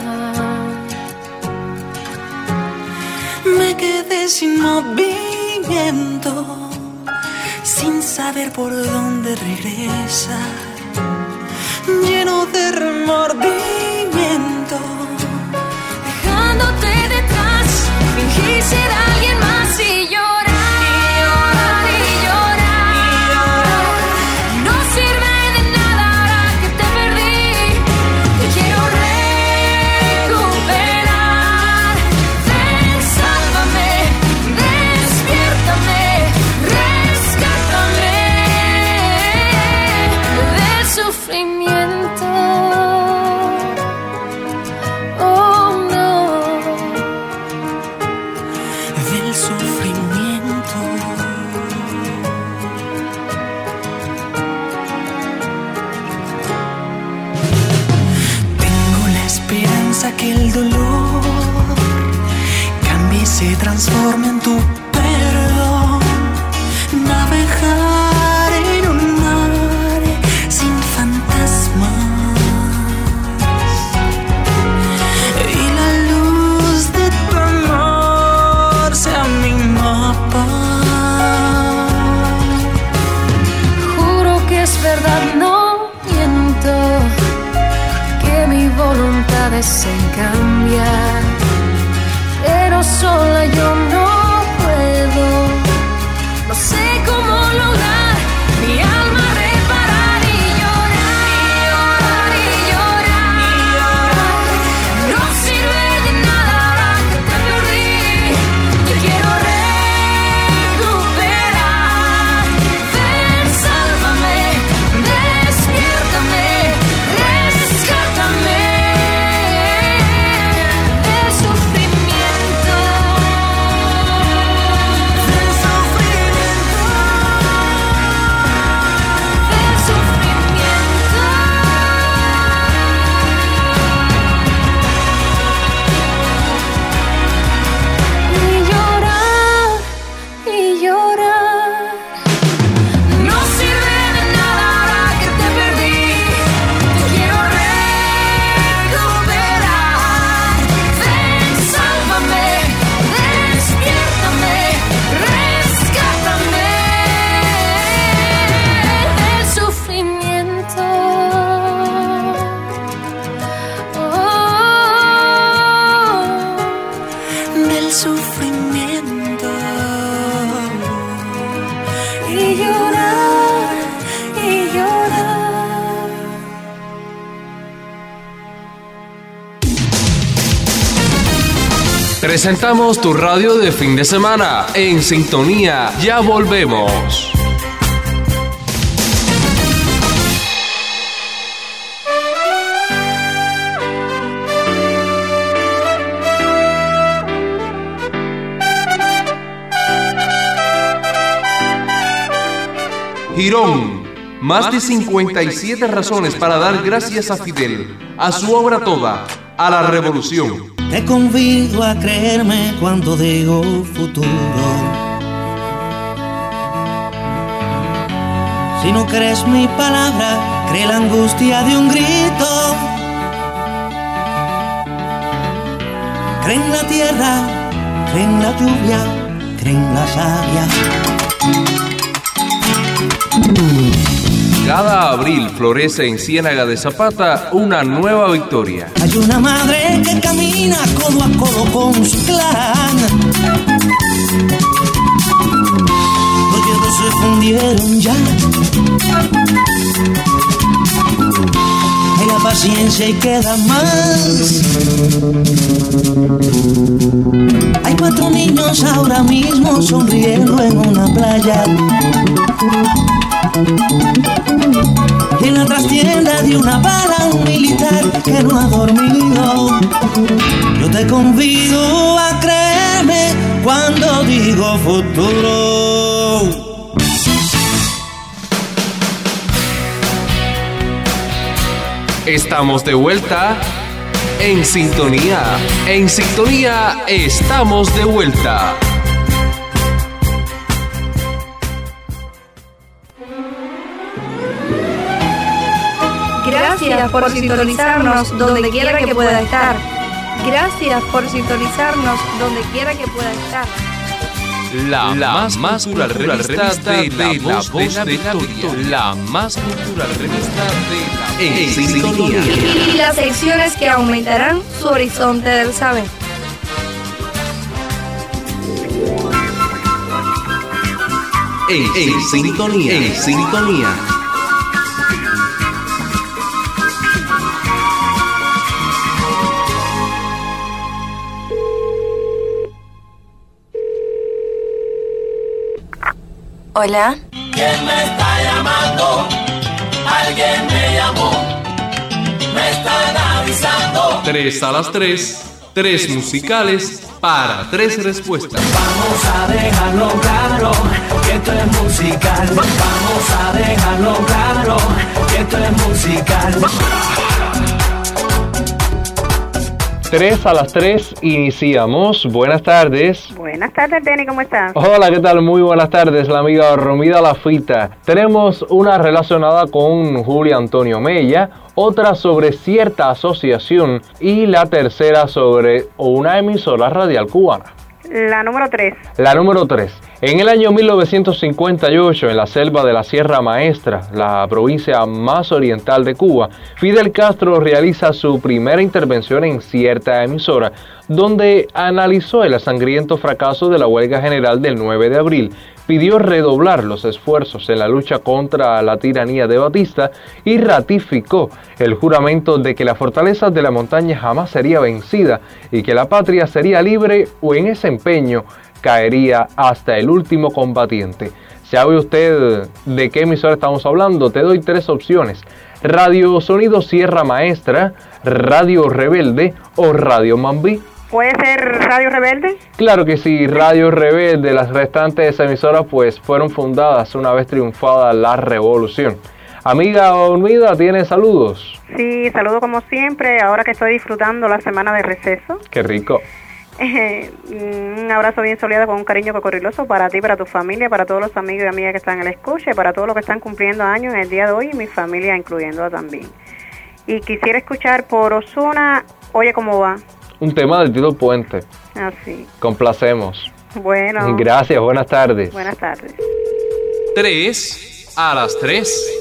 Me quedé sin movimiento, sin saber por dónde regresar, lleno de remordimiento. Dejándote detrás, fingí ser alguien más y llorar, y llorar, y llorar, y llorar. No sirve de nada ahora que te perdí. Te quiero recuperar. Ven, sálvame, despiértame, rescátame del sufrimiento. Que el dolor cambie y se transforme en tu perdón. Navegar en un mar sin fantasmas y la luz de tu amor sea mi mapa. Juro que es verdad, no miento, que mi voluntad es en cambiar, pero sola yo no puedo. No sé cómo lograr mi alma reparar y llorar, y llorar, y llorar, y llorar. No sirve de nada ahora que te perdí. Te quiero recuperar. Ven, sálvame, despiértame, rescátame. Presentamos tu radio de fin de semana. En sintonía, ya volvemos. Girón. Más de cincuenta y siete razones para dar gracias a Fidel, a su obra toda, a la revolución. Te convido a creerme cuando digo futuro. Si no crees mi palabra, cree la angustia de un grito. Cree en la tierra, cree en la lluvia, cree en la savia. Cada abril florece en Ciénaga de Zapata una nueva victoria. Hay una madre que camina codo a codo con su clan. Los hierros se fundieron ya. Hay la paciencia y queda más. Hay cuatro niños ahora mismo sonriendo en una playa. Y en la trastienda de una bala un militar que no ha dormido. Yo te convido a creerme cuando digo futuro. Estamos de vuelta en sintonía. En sintonía estamos de vuelta. Gracias por sintonizarnos donde quiera que pueda estar. Gracias por sintonizarnos donde quiera que pueda estar. La, la más, más cultural revista, revista de, de la voz de la victoria. La más cultural revista de la en sintonía. Y las secciones que aumentarán su horizonte del saber. En, en sintonía. En sintonía. Hola. ¿Quién me está llamando? Alguien me llamó. Me están avisando. Tres a las tres, tres musicales para tres respuestas. Vamos a dejarlo claro que esto es musical. Vamos a dejarlo claro que esto es musical. Tres a las tres iniciamos. Buenas tardes. Buenas tardes, Denny, ¿cómo estás? Hola, ¿qué tal? Muy buenas tardes, la amiga Romida Lafita. Tenemos una relacionada con Julio Antonio Mella, otra sobre cierta asociación y la tercera sobre una emisora radial cubana. La número tres. La número tres. En el año mil novecientos cincuenta y ocho, en la selva de la Sierra Maestra, la provincia más oriental de Cuba, Fidel Castro realiza su primera intervención en cierta emisora, donde analizó el sangriento fracaso de la huelga general del nueve de abril, pidió redoblar los esfuerzos en la lucha contra la tiranía de Batista y ratificó el juramento de que la fortaleza de la montaña jamás sería vencida y que la patria sería libre o en ese empeño caería hasta el último combatiente. ¿Sabe usted de qué emisora estamos hablando? Te doy tres opciones: Radio Sonido Sierra Maestra, Radio Rebelde o Radio Mambí. ¿Puede ser Radio Rebelde? Claro que sí, Radio Rebelde. Las restantes emisoras pues fueron fundadas una vez triunfada la revolución. Amiga Olmida, ¿tiene saludos? Sí, saludo como siempre, ahora que estoy disfrutando la semana de receso. Qué rico. Eh, un abrazo bien soleado con un cariño cocoriloso para ti, para tu familia, para todos los amigos y amigas que están en la escucha y para todos los que están cumpliendo años en el día de hoy y mi familia incluyéndola también. Y quisiera escuchar por Ozuna, Oye Cómo Va. Un tema del Tito Puente. Así. Complacemos. Bueno. Gracias, buenas tardes. Buenas tardes. Tres a las tres.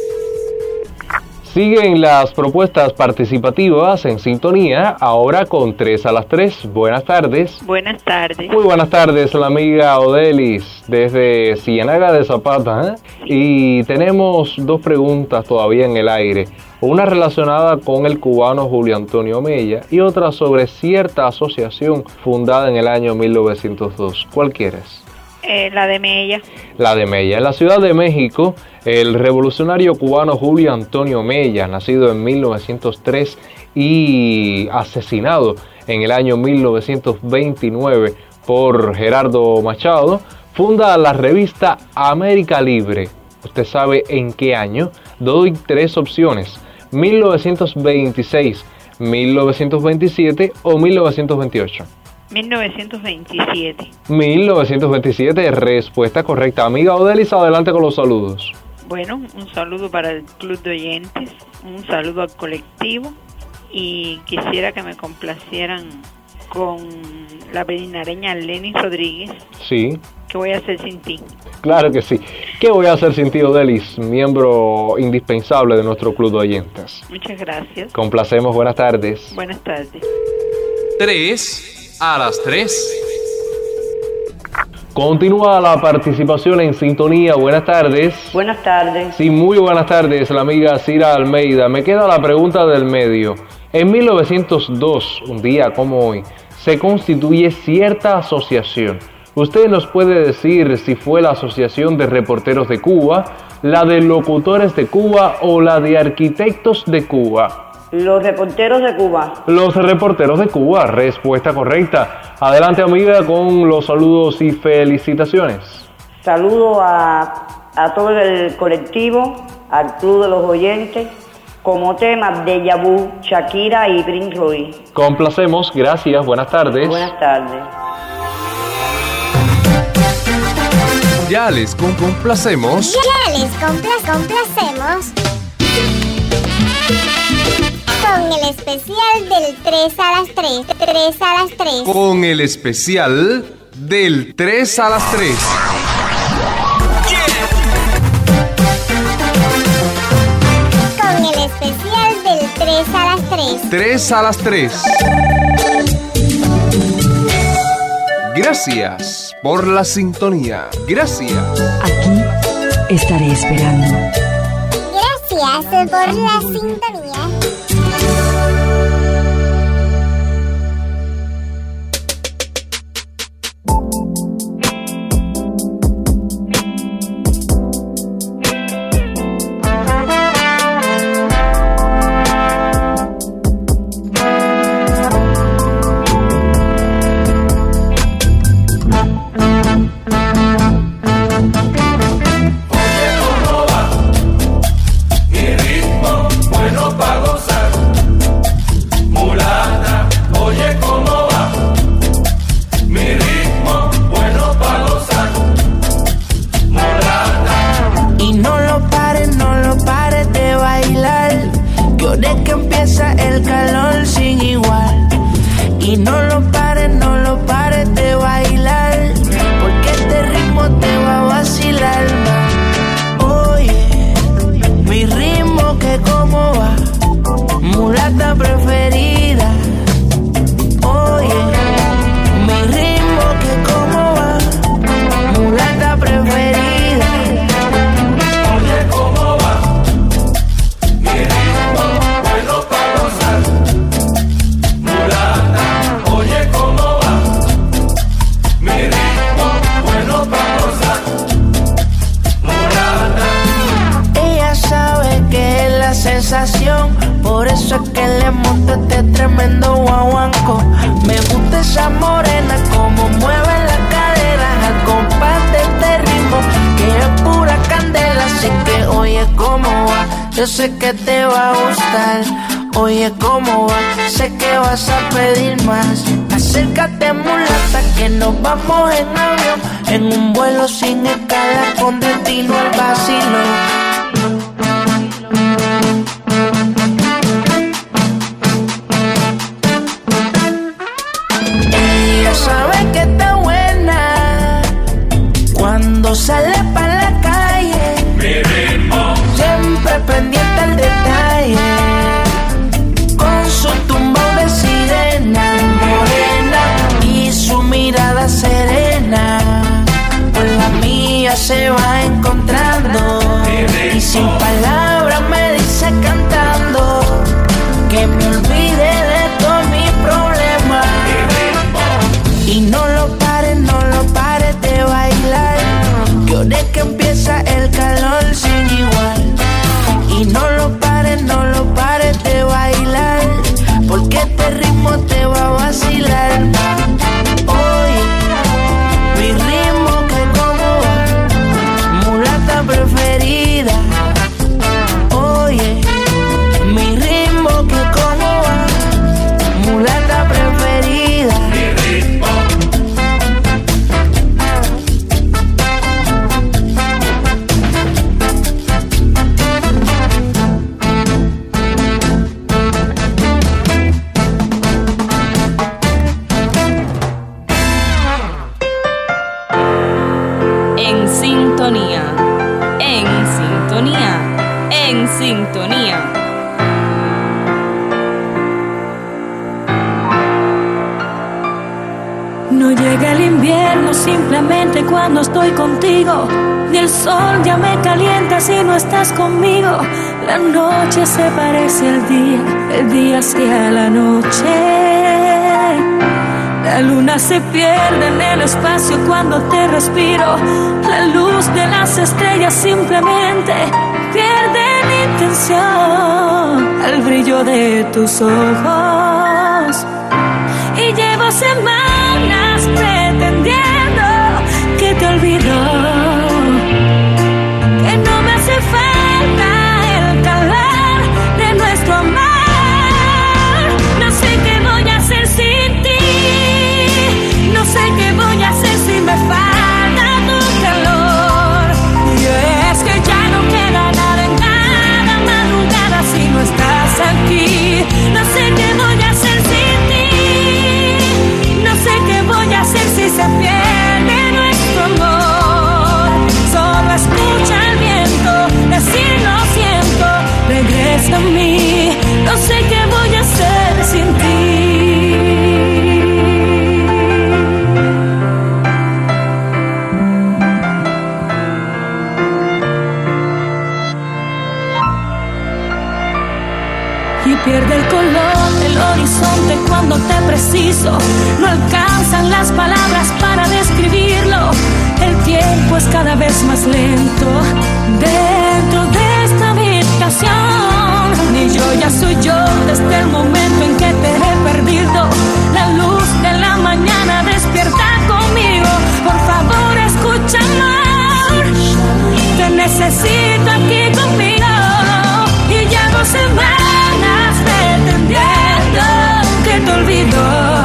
Siguen las propuestas participativas en sintonía, ahora con tres a las tres. Buenas tardes. Buenas tardes. Muy buenas tardes, la amiga Odelis, desde Ciénaga de Zapata. ¿eh? Y tenemos dos preguntas todavía en el aire. Una relacionada con el cubano Julio Antonio Mella y otra sobre cierta asociación fundada en el año mil novecientos dos. ¿Cuál quieres? Eh, la de Mella. La de Mella. En la Ciudad de México, el revolucionario cubano Julio Antonio Mella, nacido en mil novecientos tres y asesinado en el año mil novecientos veintinueve por Gerardo Machado, funda la revista América Libre. ¿Usted sabe en qué año? Doy tres opciones: mil novecientos veintiséis, mil novecientos veintisiete o mil novecientos veintiocho. mil novecientos veintisiete. mil novecientos veintisiete, respuesta correcta. Amiga Odelis, adelante con los saludos. Bueno, un saludo para el Club de Oyentes, un saludo al colectivo y quisiera que me complacieran con la pedinareña Lenny Rodríguez. Sí. ¿Qué voy a hacer sin ti? Claro que sí. ¿Qué voy a hacer sin ti, Odelis? Miembro indispensable de nuestro club de oyentes. Muchas gracias. Complacemos, buenas tardes. Buenas tardes. tres a las tres. Continúa la participación en sintonía. Buenas tardes. Buenas tardes. Sí, muy buenas tardes, la amiga Cira Almeida. Me queda la pregunta del medio. En mil novecientos dos, un día como hoy, se constituye cierta asociación. ¿Usted nos puede decir si fue la Asociación de Reporteros de Cuba, la de Locutores de Cuba o la de Arquitectos de Cuba? Los Reporteros de Cuba. Los Reporteros de Cuba, respuesta correcta. Adelante, amiga, con los saludos y felicitaciones. Saludo a, a todo el colectivo, al Club de los Oyentes, como tema Déjà Vu, Shakira y Prince Royce. Complacemos, gracias, buenas tardes. Buenas tardes. Ya les com- complacemos. Ya les compla- complacemos con el especial del tres a las tres. tres a las tres. Con el especial del tres a las tres. Con el especial del tres a las tres. tres a las tres. Gracias por la sintonía. Gracias. Aquí estaré esperando. Gracias por la sintonía. Por eso es que le monto este tremendo guaguanco. Me gusta esa morena, como mueve la cadera al compás de este ritmo, que es pura candela. Así que oye cómo va, yo sé que te va a gustar. Oye cómo va, sé que vas a pedir más. Acércate mulata, que nos vamos en avión, en un vuelo sin escala con destino al vacilón. Sabe que está buena cuando sale pa' la calle. Mi ritmo siempre pendiente al detalle, con su tumbao de sirena morena y su mirada serena. Con la mía se va encontrando. Mi ritmo sintonía. No llega el invierno simplemente cuando estoy contigo, ni el sol ya me calienta si no estás conmigo. La noche se parece al día, el día hacia la noche. La luna se pierde en el espacio cuando te respiro. La luz de las estrellas simplemente pierde intención al brillo de tus ojos. Y llevo semanas pretendiendo que te olvido, que no me hace falta el calor de nuestro amor. No sé qué voy a hacer sin ti, no sé qué voy a hacer si me falta tu calor. Y es que ya no queda nada en cada madrugada si no estás aquí. No sé qué voy a hacer sin ti, no sé qué voy a hacer si se pierde nuestro amor. Solo escucha el viento decir lo siento, regresa a mí. No sé qué voy a hacer sin ti. Y pierde el color del horizonte cuando te preciso. No alcanzan las palabras para describirlo. El tiempo es cada vez más lento dentro de esta habitación. Ni yo ya soy yo desde el momento en que te he perdido. La luz de la mañana despierta conmigo. Por favor, escucha, amor, te necesito aquí conmigo. Y llevo semanas pretendiendo que te olvido.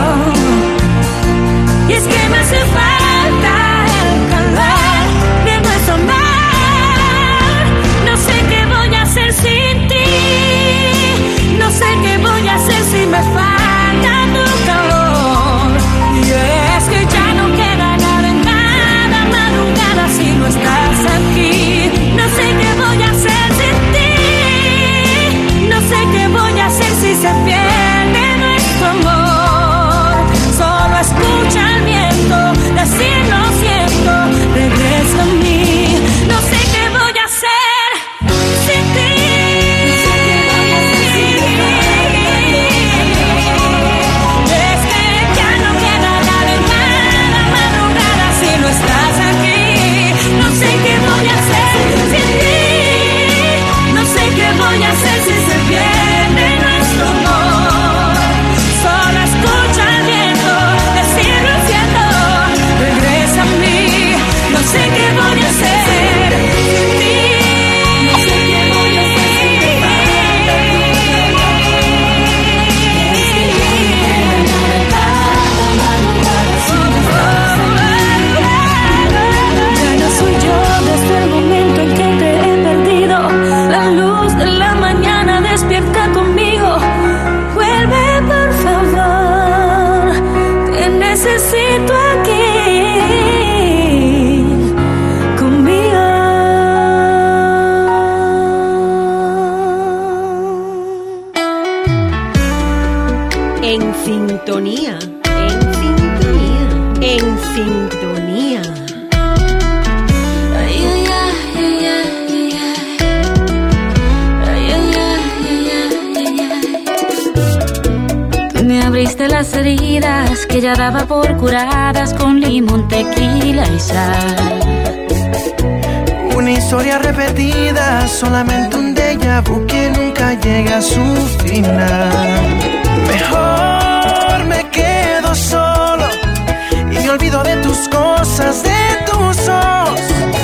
Y es que me hace falta el calor de nuestro amor. No sé qué voy a hacer sin ti, no sé qué voy a hacer si me falta tu calor. Y es que ya no queda nada en cada madrugada si no estás aquí. No sé qué voy a hacer sin ti, no sé qué voy a hacer si se pierde nuestro amor. Solo escucha el viento decir lo siento, regresa a mí. No sé qué voy a hacer sin ti. Es que ya no queda nada en cada madrugada si no estás aquí. No sé qué voy a hacer sin ti, no sé qué voy a hacer si se pierde nuestro amor. Solo escucha el viento decir lo siento, regresa a mí. No sé qué voy a hacer sin ti, no sé qué voy a hacer sin ti. Ya no soy yo desde el momento en que te he perdido. La luz de la mañana despierta conmigo. Vuelve, por favor, te necesito aquí conmigo. En sintonía, en sintonía, en sintonía. Ay, ay, ay, ay, ay, ay, ay, ay, ay, ay. Tú me abriste las heridas que ya daba por curadas con limón, tequila y sal. Una historia repetida, solamente un déjà vu que nunca llega a su final. Mejor me quedo solo y me olvido de tus cosas, de tus ojos.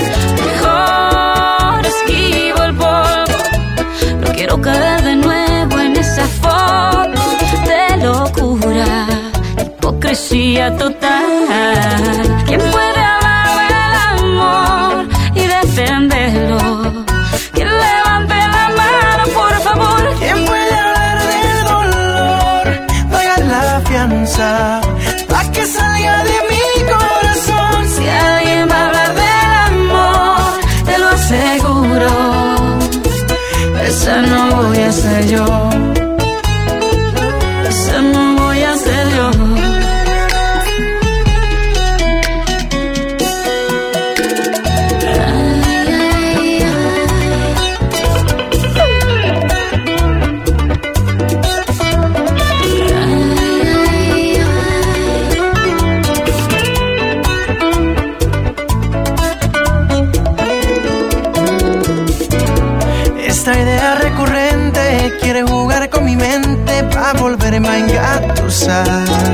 Mejor esquivo el polvo, no quiero caer de nuevo en esa foto de locura, hipocresía total. ¿Quién puede hablar del amor y defenderlo? ¿Quién levante la mano, por favor? ¿Quién puede hablar del dolor? Paga la fianza pa' que salga de mi corazón. Si alguien va a hablar del amor, te lo aseguro, esa no voy voy a ser yo. Esa no voy a ser yo. Esta idea recurrente quiere jugar con mi mente para volverme a engatusar.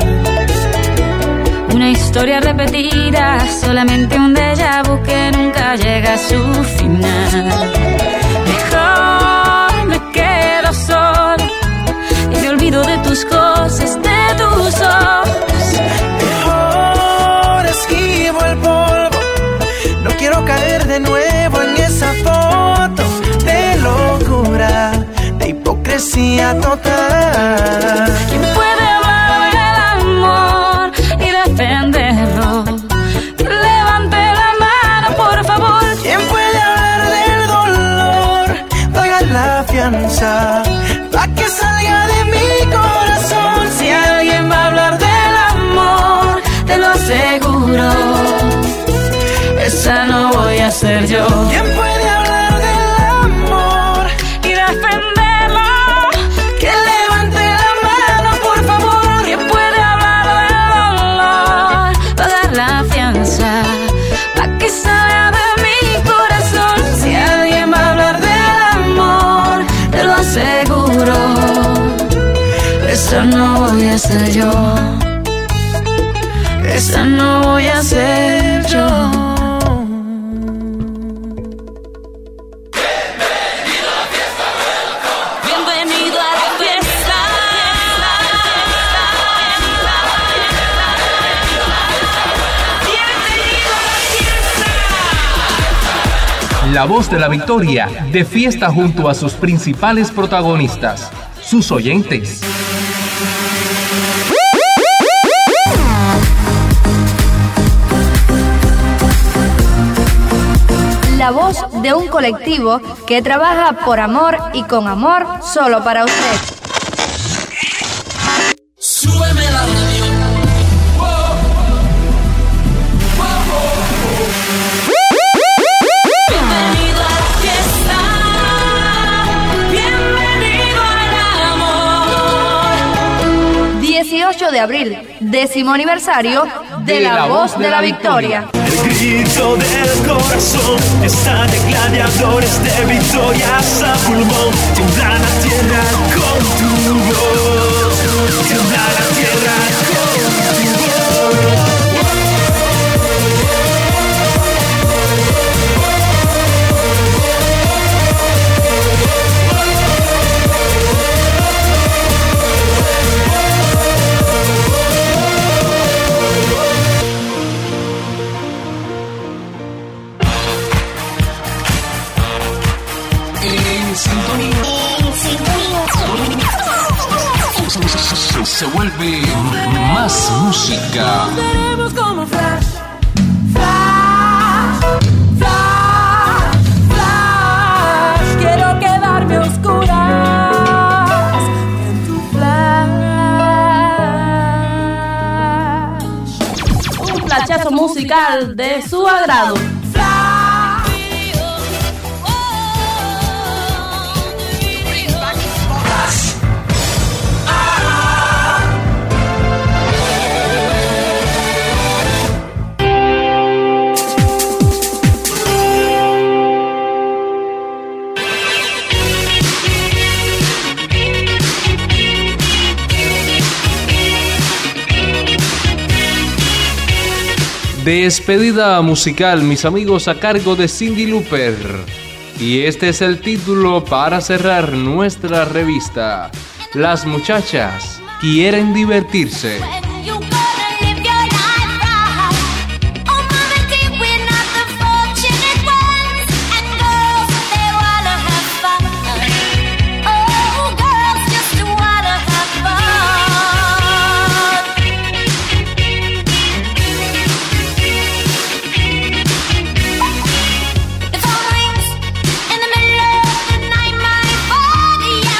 Una historia repetida, solamente un déjà vu que nunca llega a su final. Mejor me quedo sola y me olvido de tus cosas, de tus ojos. Mejor esquivo el polvo, no quiero caer de nuevo en esa foto de locura, de hipocresía total. ¿Quién puede hablar del amor y defenderlo? Levante la mano, por favor. ¿Quién puede hablar del dolor? Paga la fianza pa' que salga de mi corazón. Si alguien va a hablar del amor, te lo aseguro, esa no voy a ser yo. ¿Quién puede hablar del amor y defenderlo? Que levante la mano, por favor. ¿Quién puede hablar del dolor? Pagar la fianza pa' que salga de mi corazón. Si alguien va a hablar del amor, te lo aseguro, esa no voy a ser yo. Esa no voy a ser yo. La voz de la victoria, de fiesta junto a sus principales protagonistas, sus oyentes. La voz de un colectivo que trabaja por amor y con amor solo para usted. Súbeme la radio. Bienvenido a la fiesta, bienvenido al amor. dieciocho de abril, décimo aniversario de la voz de la victoria. El grito del corazón está de gladiadores de victorias a pulmón. Tiembla la tierra con tu voz. Tiembla la tierra con tu voz. Se vuelve más música. Seremos como flash, flash, flash, flash. Quiero quedarme a oscuras en tu flash. Un flashazo musical de su agrado. Despedida musical, mis amigos, a cargo de Cyndi Lauper. Y este es el título para cerrar nuestra revista. Las muchachas quieren divertirse. The phone rings in the middle of the night. My body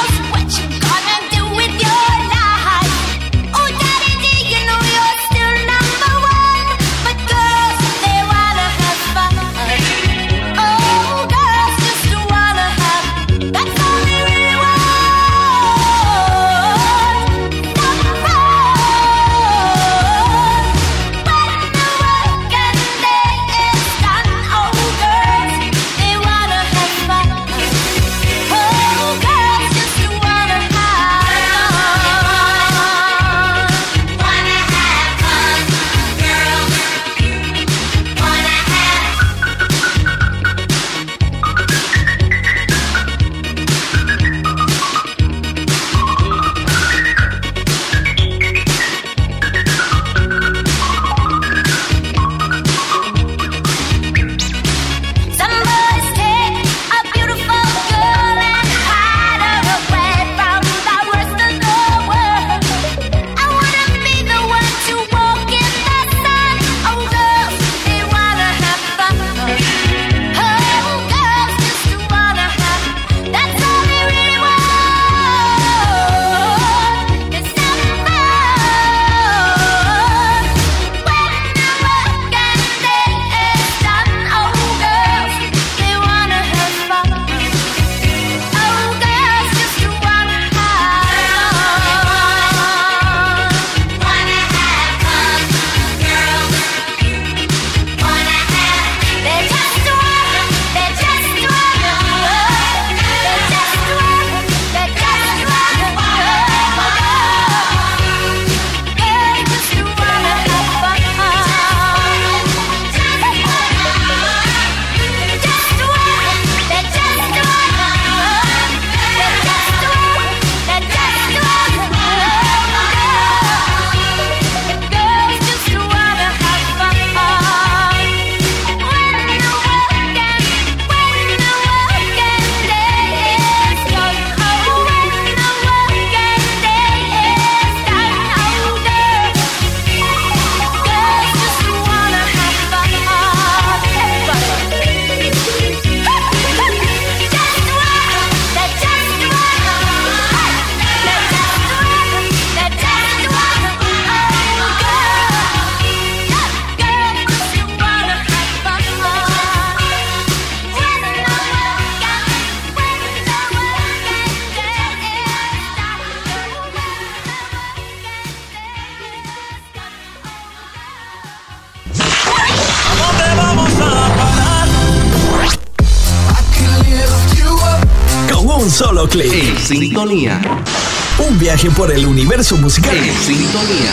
solo clic. En sintonía. Un viaje por el universo musical. En sintonía.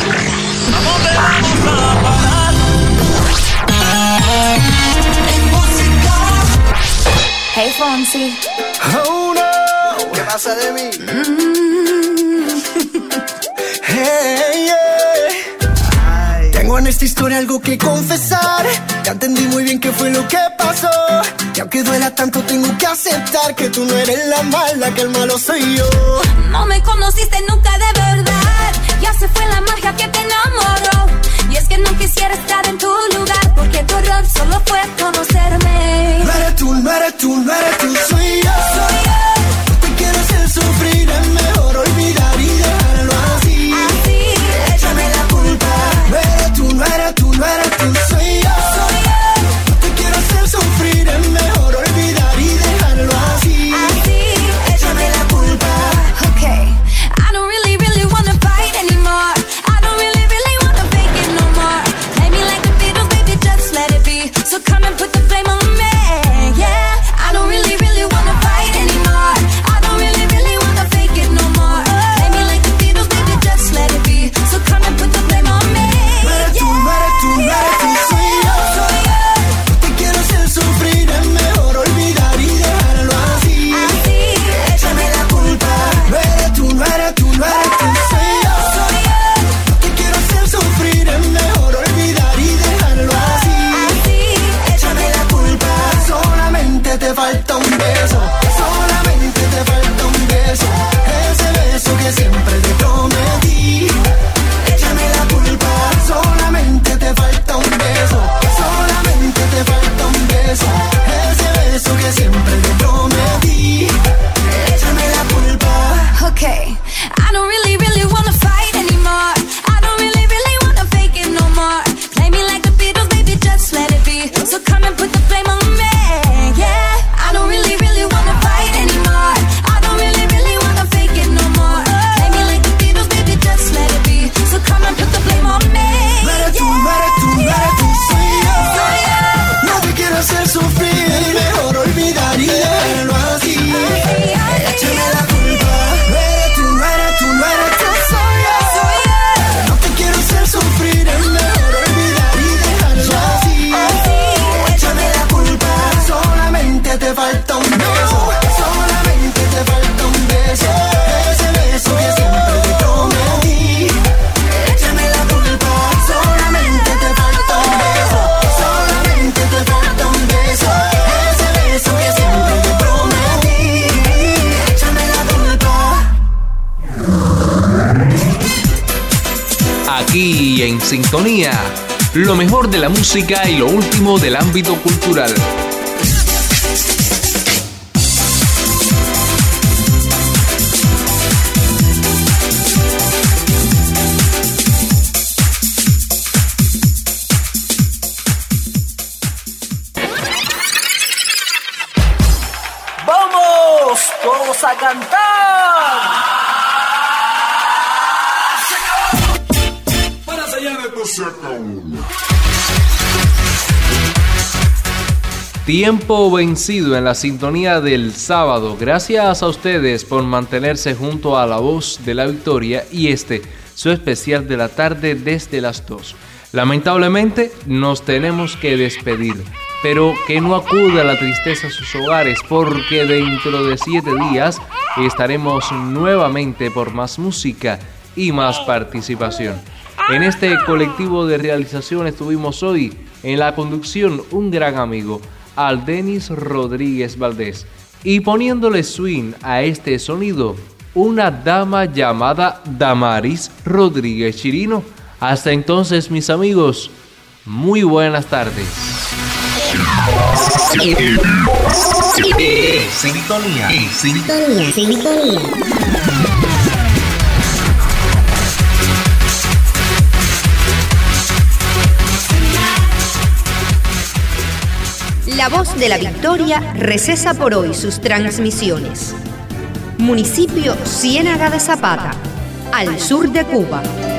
Hey Fonsi. Oh no, ¿qué pasa de mí? Mm. Hey, yeah. Tengo en esta historia algo que confesar. Ya entendí muy bien qué fue lo que pasó. Y aunque duela tanto tengo que aceptar que tú no eres la mala, que el malo soy yo. No me conociste nunca de verdad. Ya se fue la magia que te enamoró. Y es que no quisiera estar en tu lugar, porque tu error solo fue conocerme. No eres tú, no eres tú, no eres tú, soy yo. Soy yo. No te quiero hacer sufrir, es mejor olvidar y dejarlo así. Así, échame la culpa. No eres tú, no eres tú, no eres tú, soy yo. Soy yo. No te quiero hacer sufrir, es mejor olvidar y dejarlo así. Así, échame la culpa. Okay, I don't really, really wanna fight anymore. I don't really, really wanna fake it no more. Play me like the Beatles, baby, just let it be. So come and put the blame on me, yeah. I don't really, really wanna fight anymore. I don't really, really wanna fake it no more. Play me like the Beatles, baby, just let it be. So come and put the blame on me, no eres tú, no eres tú, no eres tú, soy yo. Soy yo. No te quiero hacer sufrir, es mejor olvidar y dejarlo así. Así, échame la culpa. No eres tú, no eres tú, no eres tú, soy yo. Soy yo. No te quiero hacer sufrir, es mejor olvidar y dejarlo así. Así, échame la culpa. Solamente te falta un beso. Solamente te falta un beso. Ese beso que siempre te prometí. Échame la culpa. Solamente te falta un beso. Solamente te falta un beso. Ese beso que siempre te prometí. Échame la culpa. Okay, I don't really, really wanna fight anymore. I don't really, really wanna fake it no more. Play me like the Beatles, baby, just let it be. So come and put the blame on me, yeah. I don't really, really wanna fight anymore. I don't really, really wanna fake it no more. Play me like the Beatles, baby, just let it be. So come and put the blame on me, No eres tú, no eres tú, no eres tú, soy yo. No te quiero hacer sufrir, es mejor olvidar y dejarlo así. Échame la culpa. No eres tú, no eres tú, no eres tú, soy yo. No te quiero hacer sufrir, es mejor olvidar y dejarlo así. Échame la culpa. Solamente te falta un beso. Solamente te falta un beso. Ese beso que siempre te prometí. Échame la culpa. Solamente te falta un beso. Solamente te falta un beso. Ese beso que siempre te prometí. Échame la culpa. Aquí en sintonía, lo mejor de la música y lo último del ámbito cultural. ¡Vamos! ¡Todos a cantar! Tiempo vencido en la sintonía del sábado. Gracias a ustedes por mantenerse junto a la voz de la victoria y este, su especial de la tarde desde las dos. Lamentablemente nos tenemos que despedir, pero que no acuda la tristeza a sus hogares, porque dentro de siete días estaremos nuevamente por más música y más participación. En este colectivo de realización estuvimos hoy en la conducción un gran amigo, Aldenis Rodríguez Valdés, y poniéndole swing a este sonido, una dama llamada Damaris Rodríguez Chirino. Hasta entonces, mis amigos, muy buenas tardes. Sintonía, sintonía, sintonía. La voz de la victoria recesa por hoy sus transmisiones. Municipio Ciénaga de Zapata, al sur de Cuba.